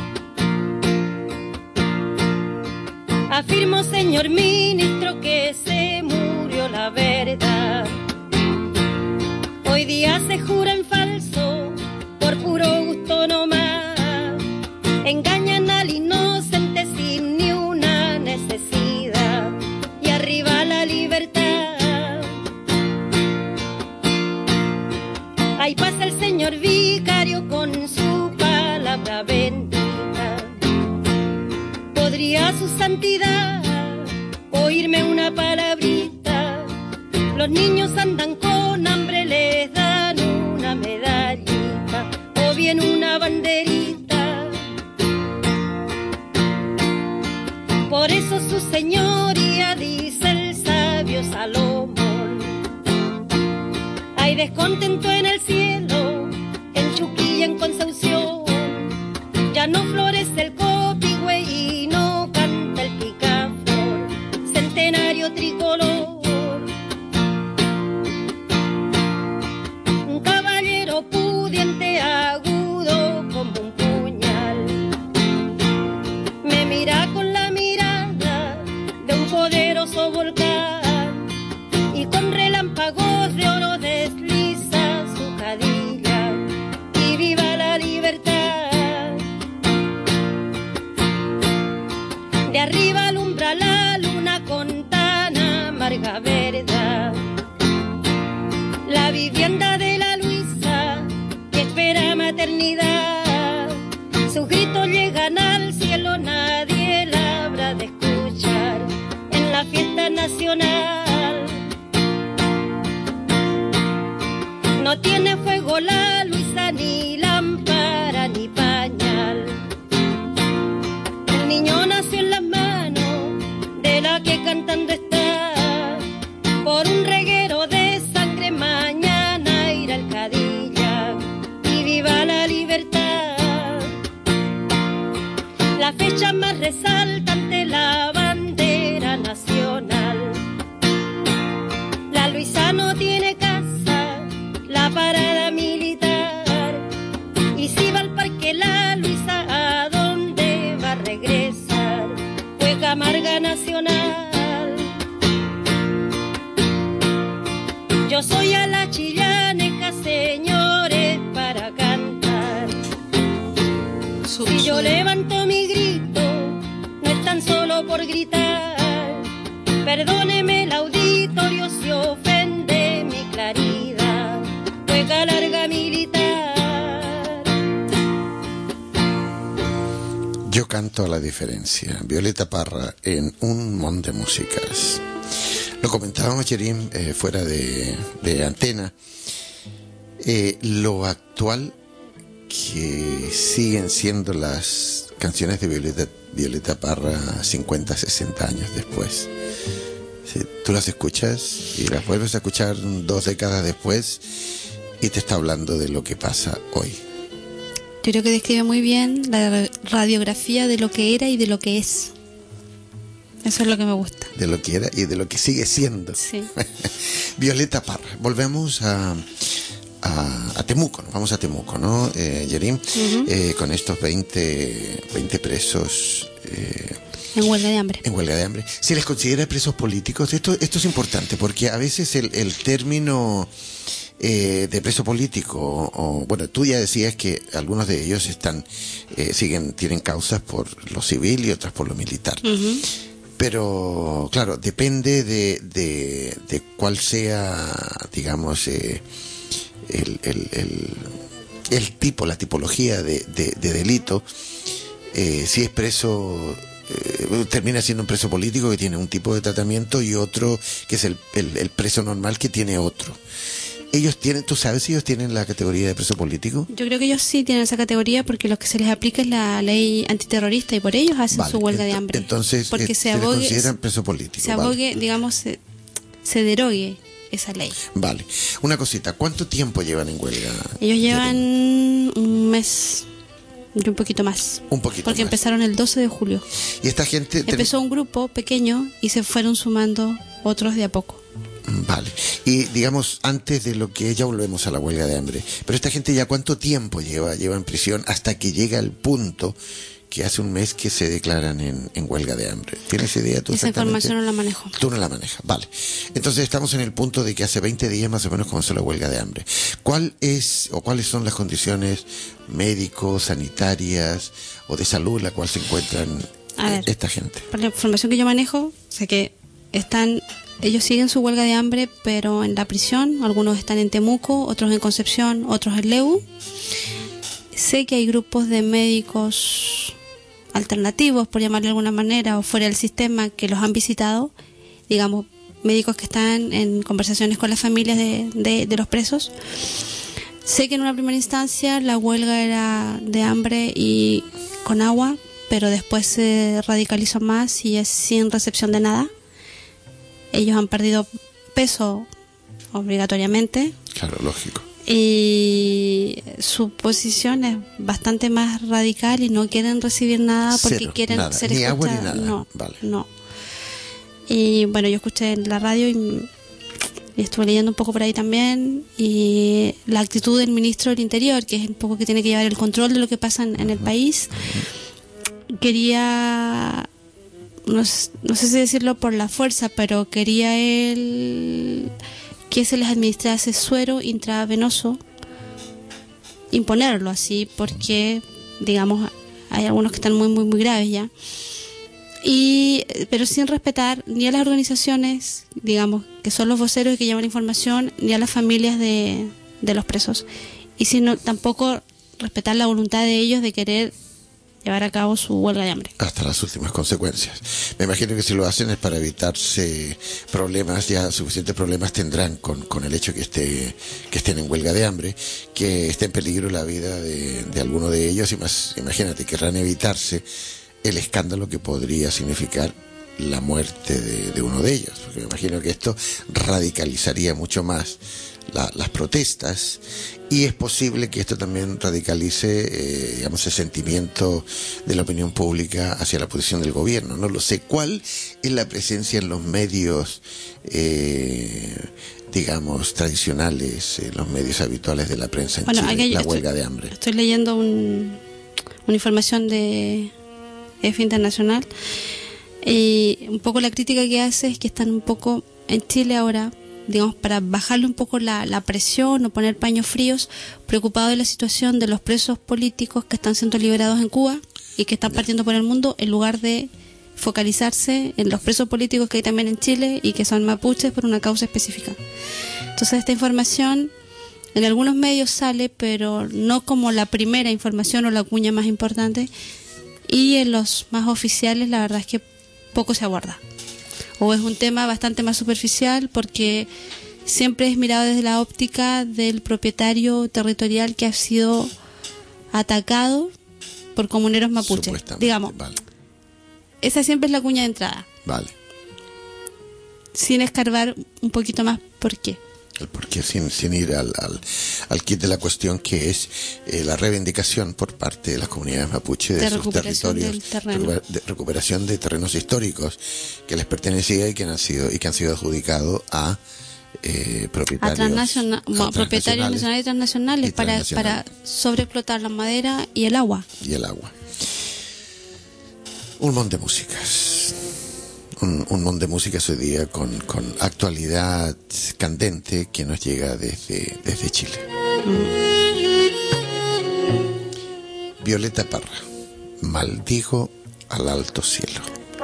Speaker 7: Afirmo, señor ministro, que se murió la verdad. Hoy día se jura en falso, por puro gusto nomás. Engañan al inocente sin ni una necesidad. Y arriba la libertad. Ahí pasa el señor vicario con su palabra bendita. ¿Podría su santidad oírme una palabrita? Los niños andan con hambre, les dan una medallita o bien una banderita. Por eso su señoría, dice el sabio Salomón, hay descontento en el cielo, en Chuquilla, en Concepción. Ya no florece el copihue y no canta el picaflor, centenario tricolor. Pudiente, agudo como un puñal, me mira con la mirada de un poderoso volcán, y con relámpagos de oro desliza su cadilla, y viva la libertad. De arriba alumbra la luna con tan amarga verdad, la vivienda en las manos de la que cantando está. Por un reguero de sangre mañana irá al Cadillac y viva la libertad. La fecha más resaltante, la bandera nacional. La Luisa no tiene casa, la parada militar. Y si va al parque la Luisa, ¿a dónde va a regresar? Fue Camarga Nacional. Yo soy a la chillaneja, señores, para cantar. Si yo levanto mi grito, no es tan solo por gritar. Perdóneme el auditorio si ofende mi claridad. Juega larga militar.
Speaker 3: Yo canto a la diferencia. Violeta Parra en Un Mon de Músicas. Lo comentábamos, Yerim, fuera de antena. Lo actual que siguen siendo las canciones de Violeta Parra 50, 60 años después. Sí, tú las escuchas y las vuelves a escuchar 2 décadas después y te está hablando de lo que pasa hoy.
Speaker 4: Yo creo que describe muy bien la radiografía de lo que era y de lo que es. Eso es lo que me gusta.
Speaker 3: De lo que era y de lo que sigue siendo.
Speaker 4: Sí.
Speaker 3: Violeta Parra. Volvemos a Temuco, ¿no? Vamos a Temuco, ¿no, Yerim?
Speaker 4: Uh-huh.
Speaker 3: Con estos 20 presos...
Speaker 4: en huelga de hambre.
Speaker 3: En huelga de hambre. ¿Se les considera presos políticos? Esto es importante, porque a veces el término de preso político, o bueno, tú ya decías que algunos de ellos tienen causas por lo civil y otras por lo militar. Uh-huh. Pero, claro, depende de cuál sea, digamos, el tipo, la tipología de delito. Si es preso, termina siendo un preso político que tiene un tipo de tratamiento y otro que es el preso normal que tiene otro. ¿Tú sabes si ellos tienen la categoría de preso político?
Speaker 4: Yo creo que ellos sí tienen esa categoría porque lo que se les aplica es la ley antiterrorista y por ellos hacen su huelga de hambre.
Speaker 3: Entonces,
Speaker 4: porque
Speaker 3: se les consideran preso político.
Speaker 4: Se abogue, digamos, se derogue esa ley.
Speaker 3: Vale. Una cosita, ¿cuánto tiempo llevan en huelga?
Speaker 4: Ellos llevan un mes y un poquito más. Porque empezaron el 12 de julio.
Speaker 3: Y esta gente...
Speaker 4: Empezó un grupo pequeño y se fueron sumando otros de a poco.
Speaker 3: Vale. Y digamos, antes de lo que ya volvemos a la huelga de hambre, pero esta gente ya ¿cuánto tiempo lleva en prisión hasta que llega el punto que hace un mes que se declaran en huelga de hambre? ¿Tienes idea tú?
Speaker 4: Esa información no la manejo.
Speaker 3: Tú no la manejas, vale. Entonces estamos en el punto de que hace 20 días más o menos comenzó la huelga de hambre. ¿Cuáles son las condiciones médicos, sanitarias o de salud en la cual se encuentran esta gente?
Speaker 4: Por la información que yo manejo, sé que ellos siguen su huelga de hambre, pero en la prisión. Algunos están en Temuco, otros en Concepción, otros en Leu. Sé que hay grupos de médicos alternativos, por llamarle de alguna manera, o fuera del sistema, que los han visitado, digamos, médicos que están en conversaciones con las familias de los presos. Sé que en una primera instancia la huelga era de hambre y con agua, pero después se radicalizó más y es sin recepción de nada. Ellos han perdido peso obligatoriamente.
Speaker 3: Claro, lógico.
Speaker 4: Y su posición es bastante más radical y no quieren recibir nada porque quieren ser escuchados.
Speaker 3: Ni agua ni nada.
Speaker 4: No,
Speaker 3: vale.
Speaker 4: No. Y bueno, yo escuché en la radio y estuve leyendo un poco por ahí también, y la actitud del ministro del Interior, que es un poco que tiene que llevar el control de lo que pasa en el país, quería... No sé si decirlo por la fuerza, pero quería él que se les administrase suero intravenoso, imponerlo así, porque, digamos, hay algunos que están muy, muy, muy graves ya. Pero sin respetar ni a las organizaciones, digamos, que son los voceros que llevan información, ni a las familias de los presos. Y sino tampoco respetar la voluntad de ellos de querer llevar a cabo su huelga de hambre.
Speaker 3: Hasta las últimas consecuencias. Me imagino que si lo hacen es para evitarse problemas, ya suficientes problemas tendrán con el hecho que estén en huelga de hambre, que esté en peligro la vida de alguno de ellos, y más, imagínate, querrán evitarse el escándalo que podría significar la muerte de uno de ellos, porque me imagino que esto radicalizaría mucho más las protestas, y es posible que esto también radicalice digamos, el sentimiento de la opinión pública hacia la posición del gobierno. No lo sé. ¿Cuál es la presencia en los medios digamos tradicionales, los medios habituales de la prensa en Chile, la huelga de hambre?
Speaker 4: Estoy leyendo una información de EFE Internacional, y un poco la crítica que hace es que están un poco en Chile ahora, digamos, para bajarle un poco la presión o poner paños fríos, preocupados de la situación de los presos políticos que están siendo liberados en Cuba y que están partiendo por el mundo, en lugar de focalizarse en los presos políticos que hay también en Chile y que son mapuches por una causa específica. Entonces esta información en algunos medios sale, pero no como la primera información o la cuña más importante, y en los más oficiales la verdad es que poco se aborda, o es un tema bastante más superficial, porque siempre es mirado desde la óptica del propietario territorial que ha sido atacado por comuneros mapuches, digamos.
Speaker 3: Vale.
Speaker 4: Esa siempre es la cuña de entrada.
Speaker 3: Vale.
Speaker 4: Sin escarbar un poquito más por qué.
Speaker 3: El por qué, sin ir al kit de la cuestión, que es la reivindicación por parte de las comunidades mapuche de sus territorios, de recuperación de terrenos históricos que les pertenecía y que han sido adjudicados a propietarios
Speaker 4: nacionales y transnacionales para sobreexplotar la madera y el agua.
Speaker 3: Un montón de músicas. Un montón de músicas hoy día con actualidad candente que nos llega desde Chile. Violeta Parra, Maldigo al alto cielo.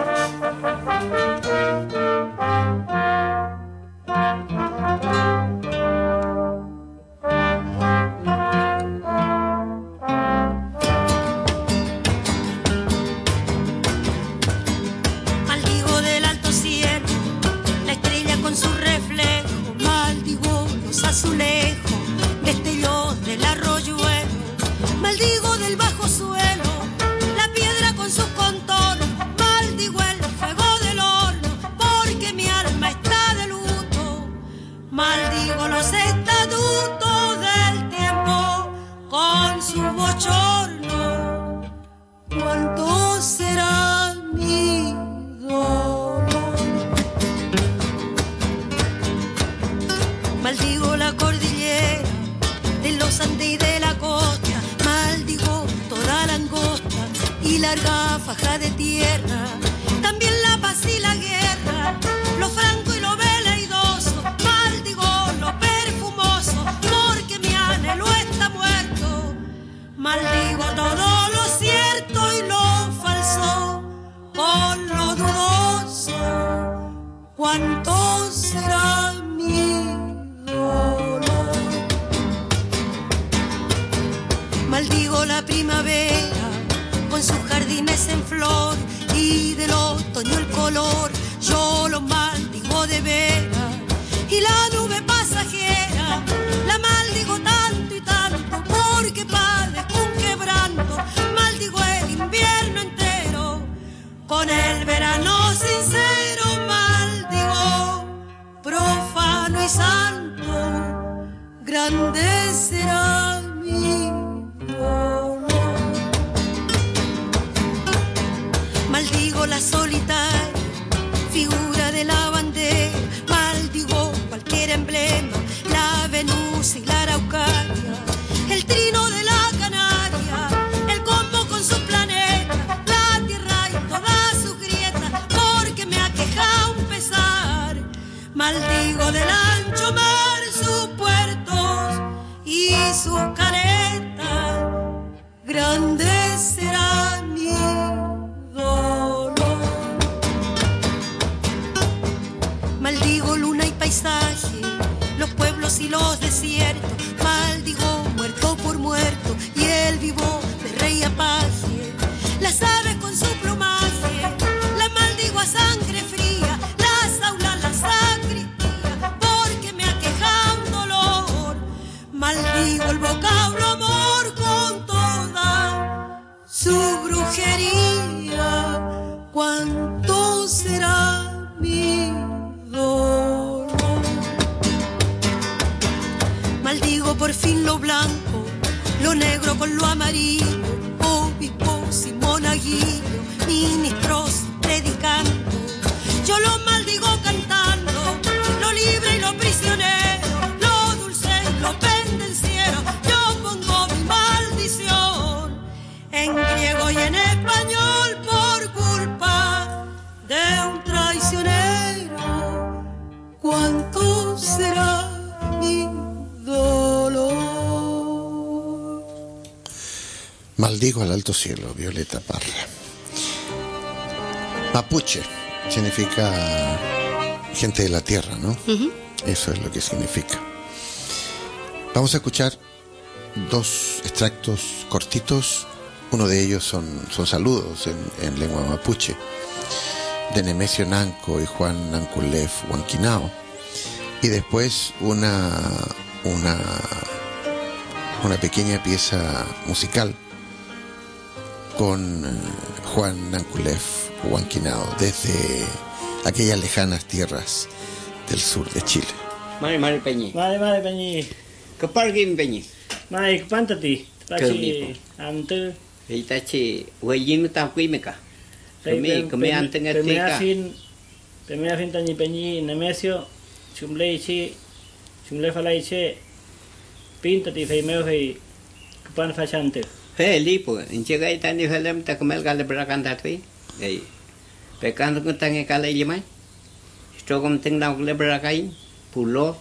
Speaker 7: Azulejo, destelló del arroyuelo, maldigo del bajo suelo, la piedra con sus contornos, maldigo el fuego del horno, porque mi alma está de luto, maldigo los estatutos del tiempo con su bochorno, ¿cuánto será mi dolor? Maldigo la cordillera de los Andes y de la costa, maldigo toda la angosta y larga faja de tierra, también la paz y la guerra, lo franco y lo veleidoso, maldigo lo perfumoso, porque mi anhelo está muerto, maldigo todo lo cierto y lo falso, con lo dudoso, ¿cuánto será mi dolor? Maldigo la primavera con sus jardines en flor y del otoño el color, yo lo maldigo de veras, y la nube pasajera la maldigo tanto y tanto, porque padezco un quebranto, maldigo el invierno entero con el verano sincero, maldigo profano y santo, grande será mi dolor. Maldigo la solitaria figura de la bandera, maldigo cualquier emblema, la Venus y la Araucaria, el trino de la Canaria, el combo con su planeta, la tierra y todas sus grietas, porque me aqueja un pesar, maldigo del ancho mar sus puertos y sus caretas, grande será mi dolor. Maldigo luna y paisaje, los pueblos y los desiertos, maldigo muerto por muerto y el vivo de rey apaje, las aves con su plumaje, la maldigo a sangre fría, las aulas, la sacristía, porque me aqueja un dolor, maldigo el vocablo amor con toda su brujería. cuánto será mi dolor. Maldigo por fin lo blanco, lo negro con lo amarillo, obispos y monaguillos, ministros predicando. Yo lo maldigo cantando, lo libre y lo prisionero, lo dulce y lo pendenciero. Yo pongo mi maldición en griego y en español por culpa de un traicionero. ¿Cuánto será mi dolor?
Speaker 3: Maldigo al alto cielo, Violeta Parra. Mapuche significa gente de la tierra, ¿no? Eso es lo que significa. Vamos a escuchar dos extractos cortitos. Uno de ellos son saludos en lengua mapuche, de Nemesio Nanco y Juan Nanculev Huanquinao. Y después una pequeña pieza musical con Juan Nanculev Huanquinao desde aquellas lejanas tierras del sur de Chile.
Speaker 8: Mari Peñi.
Speaker 9: Mari Peñi.
Speaker 8: Kepargim Peñi.
Speaker 9: Mari Pantati. Pachi Antu.
Speaker 8: Itachi Wayim Taquimica. Kami anteng etika.
Speaker 9: Primera fin Tañi Peñi Nemesio Chumleichi Chumle Falaiche Pintati Feimeo Fei Kupan Fachante.
Speaker 8: Lipo, inchega itani felem takamel gale berakan tatwi. Ei. Pekan tu tangi kale yemai. Stogom ting dau gale berakai. Pulo.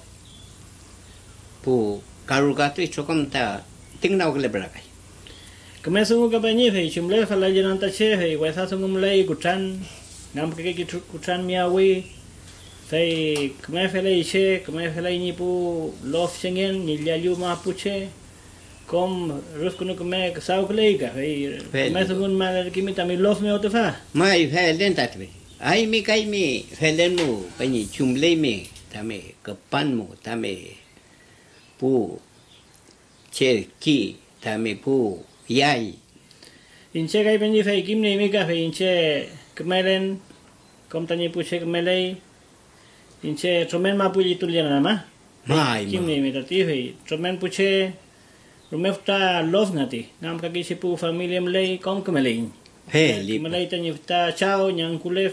Speaker 8: Pu karugatu stogom ta ting dau gale berakai.
Speaker 9: Kame sungu ka Peñi Fei Chumle Falai Jananta Che Fei Waisa sungum lei Kuchan Ngam keke Kuchan Miawi Fei Kame Felai Che Kame Felai Nipu Lof Chengen Nilyalu Mapuche Kom Ruskunu Kame Sau Kleiga Fei Kame sungun Mal Kimita Mi Lof Me Otefa
Speaker 8: Mai felen tatwi. Ai mi kai mi felen mu Peñi Chumle mi tame kepan mu tame pu che ki tame pu yai.
Speaker 9: Inche Kai Peñi Fei Kimni Mika Fei Inche Kmelen Kom Tañi Puche Kmelei Inche Tromen Mapuji Tuliana Ma
Speaker 8: Mai
Speaker 9: Kimni Mitati Fei Tromen Puche Rumefta Lovnati Ngam Kaki Sipu Familia Mlei Kom Kmelei
Speaker 8: Lipo.
Speaker 9: Kmelei Tañi Fta Chao Nyankulev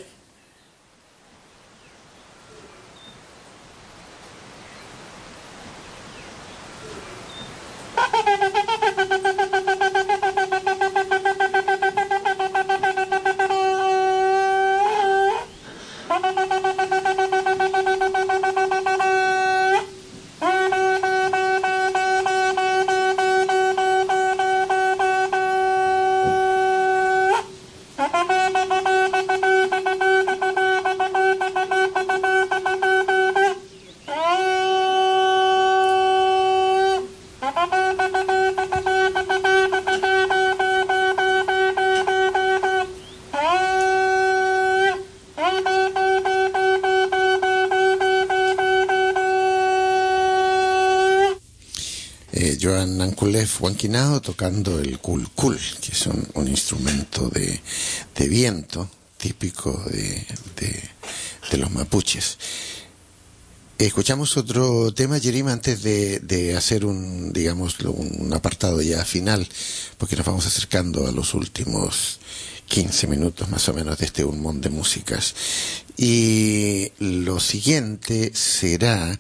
Speaker 3: Joan Nanculev Huanquinao tocando el culcul, que es un instrumento de viento típico de los mapuches. Escuchamos otro tema, Yerima, antes de hacer un apartado ya final, porque nos vamos acercando a los últimos 15 minutos más o menos de este Unmón de músicas. Y lo siguiente será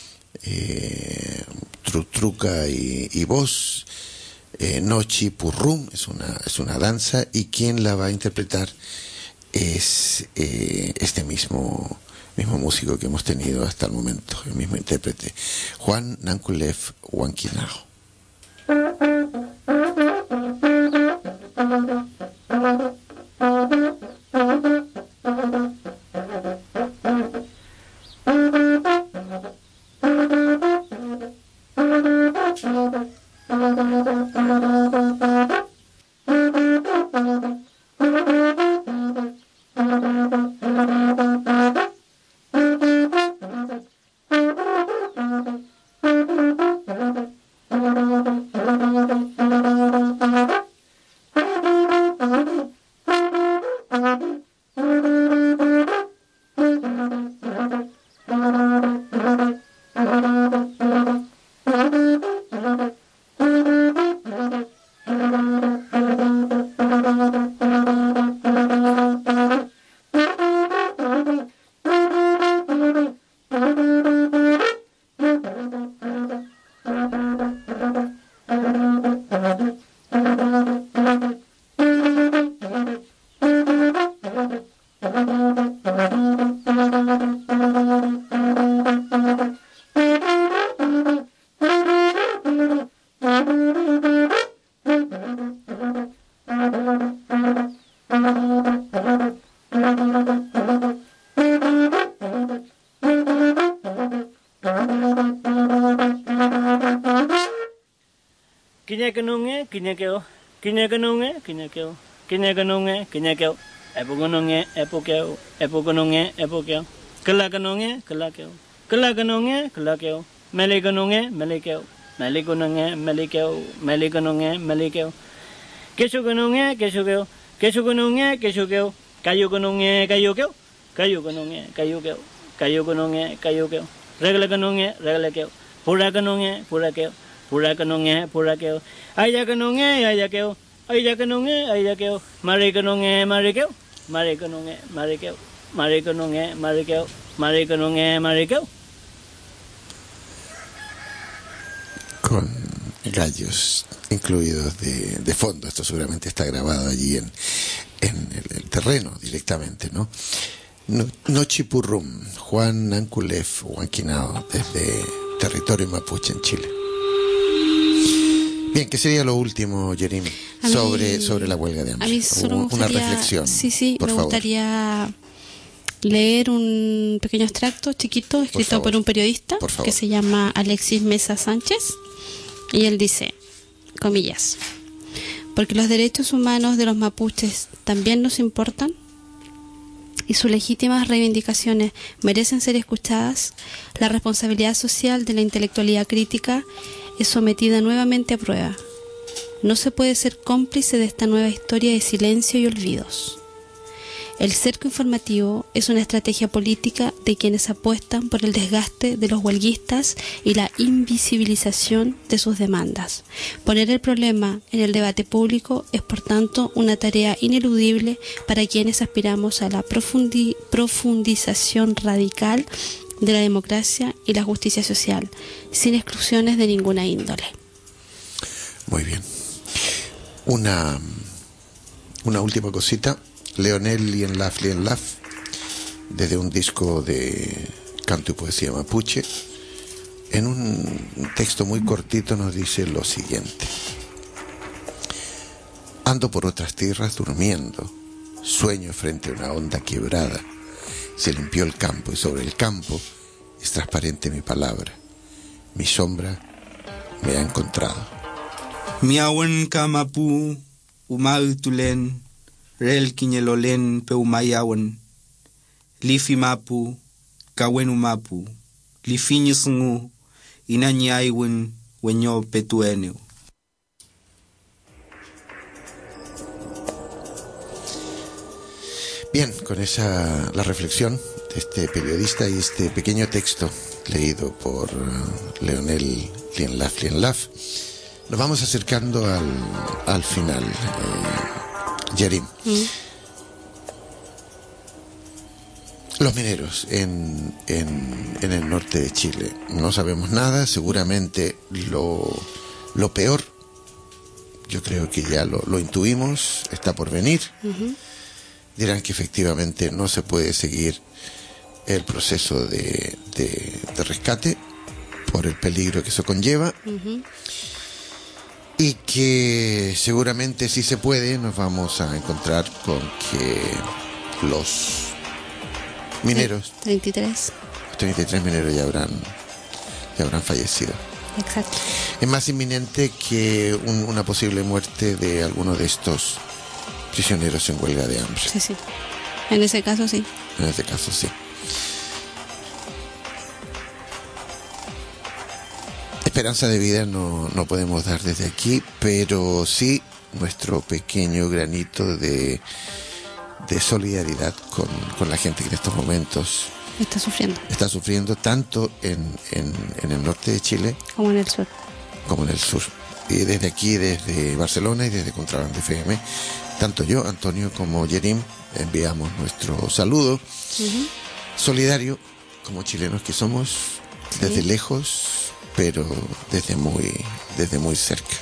Speaker 3: Trutruca y voz, Nochi Purrum, es una danza, y quien la va a interpretar es este mismo músico que hemos tenido hasta el momento, el mismo intérprete, Juan Nanculev Huanquinao.
Speaker 9: Kinyakeo, kinyakanonge, kinyakeo, kinyakanonge, kinyakeo, epogononge, epokeo, epogononge, epokeo, kalakanonge, kalakeo, kalakanonge, kalakeo, melekanonge, melekeo, melekanonge, melekeo, melekanonge, melekeo, keshokanonge, keshokeo, keshokanonge, keshokeo, kayokanonge, kayokeo, kayokanonge, kayokeo, kayokanonge, kayokeo, reglakanonge, reglakeo, purakanonge, purakeo, purakanonge, purakeo, ayakanonge, ayakeo, ayakanonge, ayakeo, marekanonge, marekeo, marekanonge, marekeo, marekanonge, marekeo, marekanonge, marekeo.
Speaker 3: Con gallos incluidos de fondo. Esto seguramente está grabado allí en el terreno directamente, ¿no? Nochipurrum, Juan Anculef Huanquinao, desde territorio mapuche en Chile. Bien, ¿qué sería lo último, Yerim, sobre la huelga de hambre?
Speaker 4: A mí solo me gustaría,
Speaker 3: una reflexión.
Speaker 4: Sí,
Speaker 3: por
Speaker 4: me
Speaker 3: favor.
Speaker 4: gustaría leer un pequeño extracto chiquito escrito por un periodista que se llama Alexis Mesa Sánchez, y él dice, comillas, porque los derechos humanos de los mapuches también nos importan y sus legítimas reivindicaciones merecen ser escuchadas, la responsabilidad social de la intelectualidad crítica es sometida nuevamente a prueba. No se puede ser cómplice de esta nueva historia de silencio y olvidos. El cerco informativo es una estrategia política de quienes apuestan por el desgaste de los huelguistas y la invisibilización de sus demandas. Poner el problema en el debate público es, por tanto, una tarea ineludible para quienes aspiramos a la profundización radical de la democracia y la justicia social, sin exclusiones de ninguna índole.
Speaker 3: Muy bien. Una última cosita. Leonel Lienlaf, desde un disco de canto y poesía mapuche, en un texto muy cortito nos dice lo siguiente: ando por otras tierras durmiendo, sueño frente a una onda quebrada, se limpió el campo y sobre el campo es transparente mi palabra, mi sombra me ha encontrado.
Speaker 10: Miawen kamapu umautulen rel kiñelolen peumayawan, lifi mapu, kawenu mapu, lifiñusungu, inañaywen, weño petueneu.
Speaker 3: Bien, con la reflexión de este periodista y este pequeño texto leído por Leonel Lienlaf, nos vamos acercando al final. Yerim, los mineros en el norte de Chile, no sabemos nada, seguramente lo peor, yo creo que ya lo intuimos, está por venir. Dirán que efectivamente no se puede seguir el proceso de rescate por el peligro que eso conlleva. Y que seguramente, si se puede, nos vamos a encontrar con que los mineros,
Speaker 4: 33
Speaker 3: mineros ya habrán fallecido.
Speaker 4: Exacto.
Speaker 3: Es más inminente que una posible muerte de alguno de estos prisioneros en huelga de hambre.
Speaker 4: Sí. En ese caso sí.
Speaker 3: En ese caso sí. Esperanza de vida no podemos dar desde aquí, pero sí nuestro pequeño granito de solidaridad con la gente que en estos momentos está sufriendo tanto en el norte de Chile
Speaker 4: como en el sur.
Speaker 3: Y desde aquí, desde Barcelona y desde Contrabanda FM, tanto yo, Antonio, como Yerim, enviamos nuestro saludo solidario como chilenos que somos, desde lejos, pero desde muy cerca.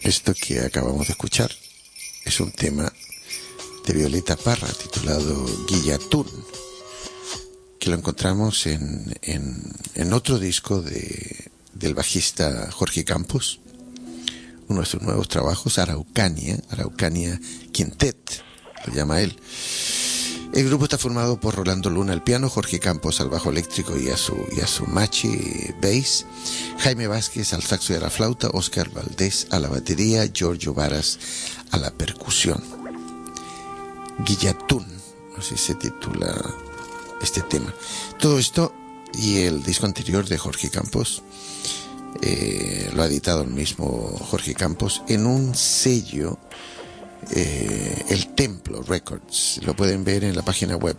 Speaker 3: Esto que acabamos de escuchar es un tema de Violeta Parra titulado Guillatún, que lo encontramos en otro disco del bajista Jorge Campos, uno de sus nuevos trabajos, Araucania Quintet, lo llama él. El grupo está formado por Rolando Luna al piano, Jorge Campos al bajo eléctrico y a su machi bass, Jaime Vázquez al saxo y a la flauta, Oscar Valdés a la batería, Giorgio Varas a la percusión. Guillatún, así se titula este tema. Todo esto y el disco anterior de Jorge Campos lo ha editado el mismo Jorge Campos en un sello, El Templo Records. Lo pueden ver en la página web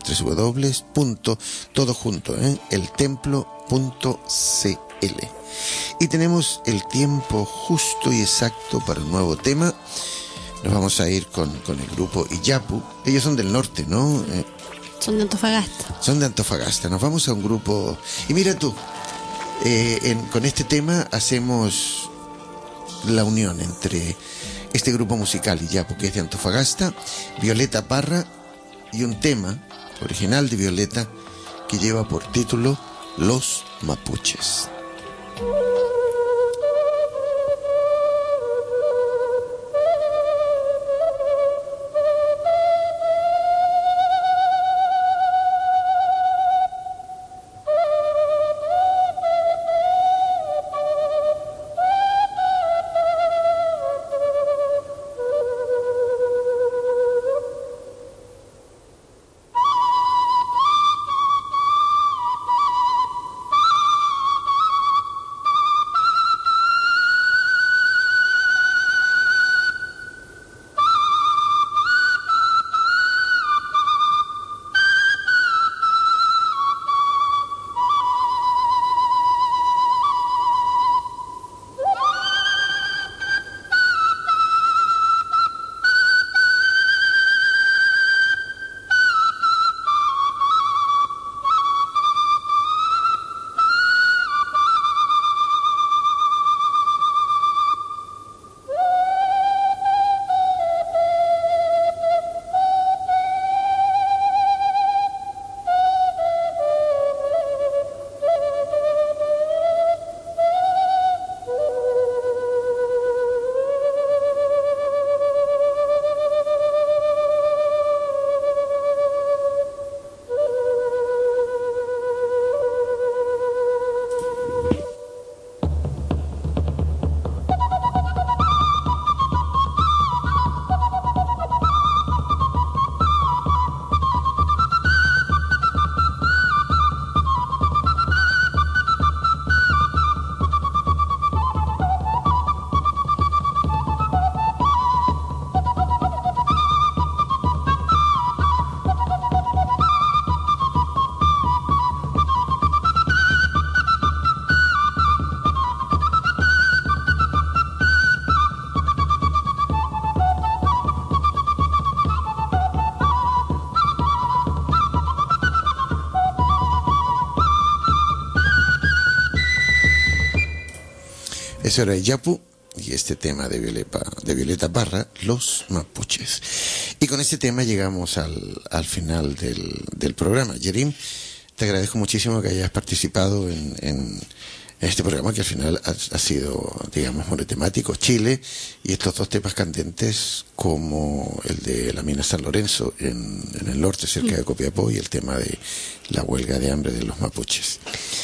Speaker 3: eltemplo.cl. Y tenemos el tiempo justo y exacto para un nuevo tema. Nos vamos a ir con el grupo Iyapu. Ellos son del norte, ¿no?
Speaker 4: Son de Antofagasta.
Speaker 3: Son de Antofagasta. Nos vamos a un grupo... Y mira tú, con este tema hacemos la unión entre este grupo musical Iyapu, que es de Antofagasta, Violeta Parra, y un tema original de Violeta que lleva por título Los Mapuches. Eso era Iyapu y este tema de Violeta Parra, Los Mapuches. Y con este tema llegamos al final del programa. Yerim, te agradezco muchísimo que hayas participado en este programa, que al final ha sido, digamos, monotemático, Chile, y estos dos temas candentes como el de la mina San Lorenzo en el norte, cerca de Copiapó, y el tema de la huelga de hambre de los mapuches.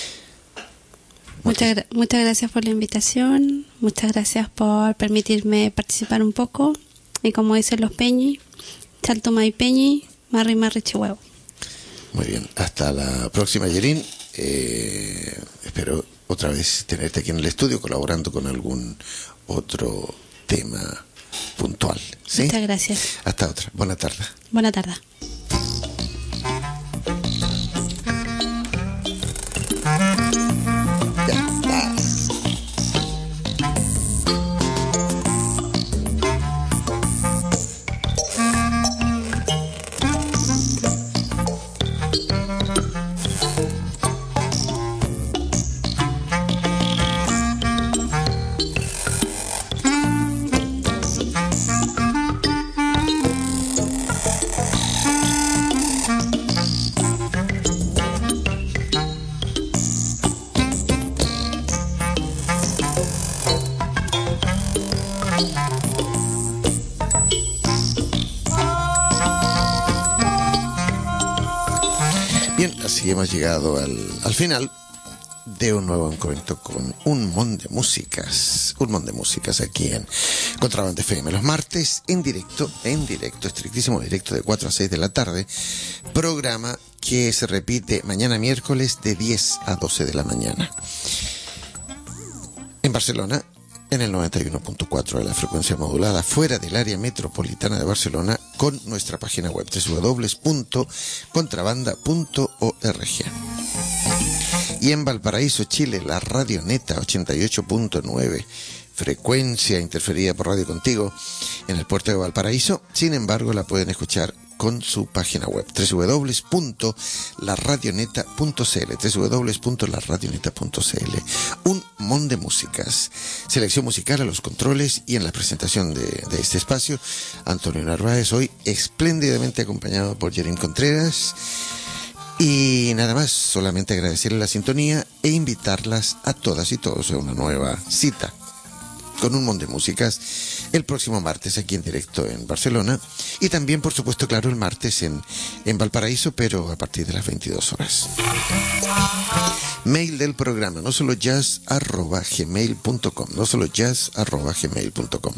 Speaker 4: Muchas gracias por la invitación, muchas gracias por permitirme participar un poco, y como dicen los peñi, Chalto Mai Peñi, Marri Marri Chihuahua.
Speaker 3: Muy bien, hasta la próxima, Yerín. Espero otra vez tenerte aquí en el estudio colaborando con algún otro tema puntual, ¿sí?
Speaker 4: Muchas gracias.
Speaker 3: Hasta otra, buena tarde.
Speaker 4: Buena tarde.
Speaker 3: y hemos llegado al final de un nuevo encuentro con un mon de músicas aquí en Contrabanda FM. Los martes en directo, estrictísimo directo de 4 a 6 de la tarde, programa que se repite mañana miércoles de 10 a 12 de la mañana. En Barcelona, en el 91.4 de la frecuencia modulada, fuera del área metropolitana de Barcelona, con nuestra página web www.contrabanda.org. Y en Valparaíso, Chile, la Radio Neta 88.9, frecuencia interferida por Radio Contigo, en el puerto de Valparaíso. Sin embargo, la pueden escuchar con su página web www.laradioneta.cl. Un mon de músicas, selección musical a los controles y en la presentación de este espacio, Antonio Narváez, hoy espléndidamente acompañado por Yerín Contreras. Y nada más, solamente agradecerles la sintonía e invitarlas a todas y todos a una nueva cita con un montón de músicas el próximo martes aquí en directo en Barcelona, y también, por supuesto, claro, el martes en Valparaíso, pero a partir de las 22 horas. Mail del programa, no solo jazz@gmail.com, no solo jazz@gmail.com.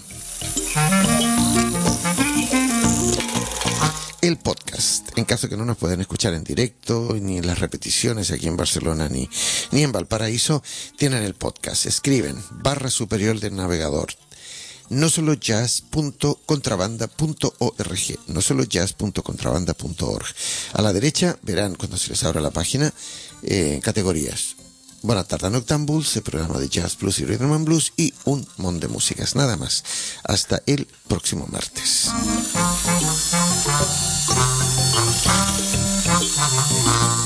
Speaker 3: El podcast, en caso que no nos puedan escuchar en directo, ni en las repeticiones aquí en Barcelona, ni en Valparaíso, tienen el podcast. Escriben /superior del navegador, no solo jazz.contrabanda.org, no solo jazz.contrabanda.org. A la derecha verán, cuando se les abra la página, categorías. Buena tarde, Noctambuls, el programa de Jazz, Blues y Rhythm and Blues, y un montón de músicas. Nada más. Hasta el próximo martes.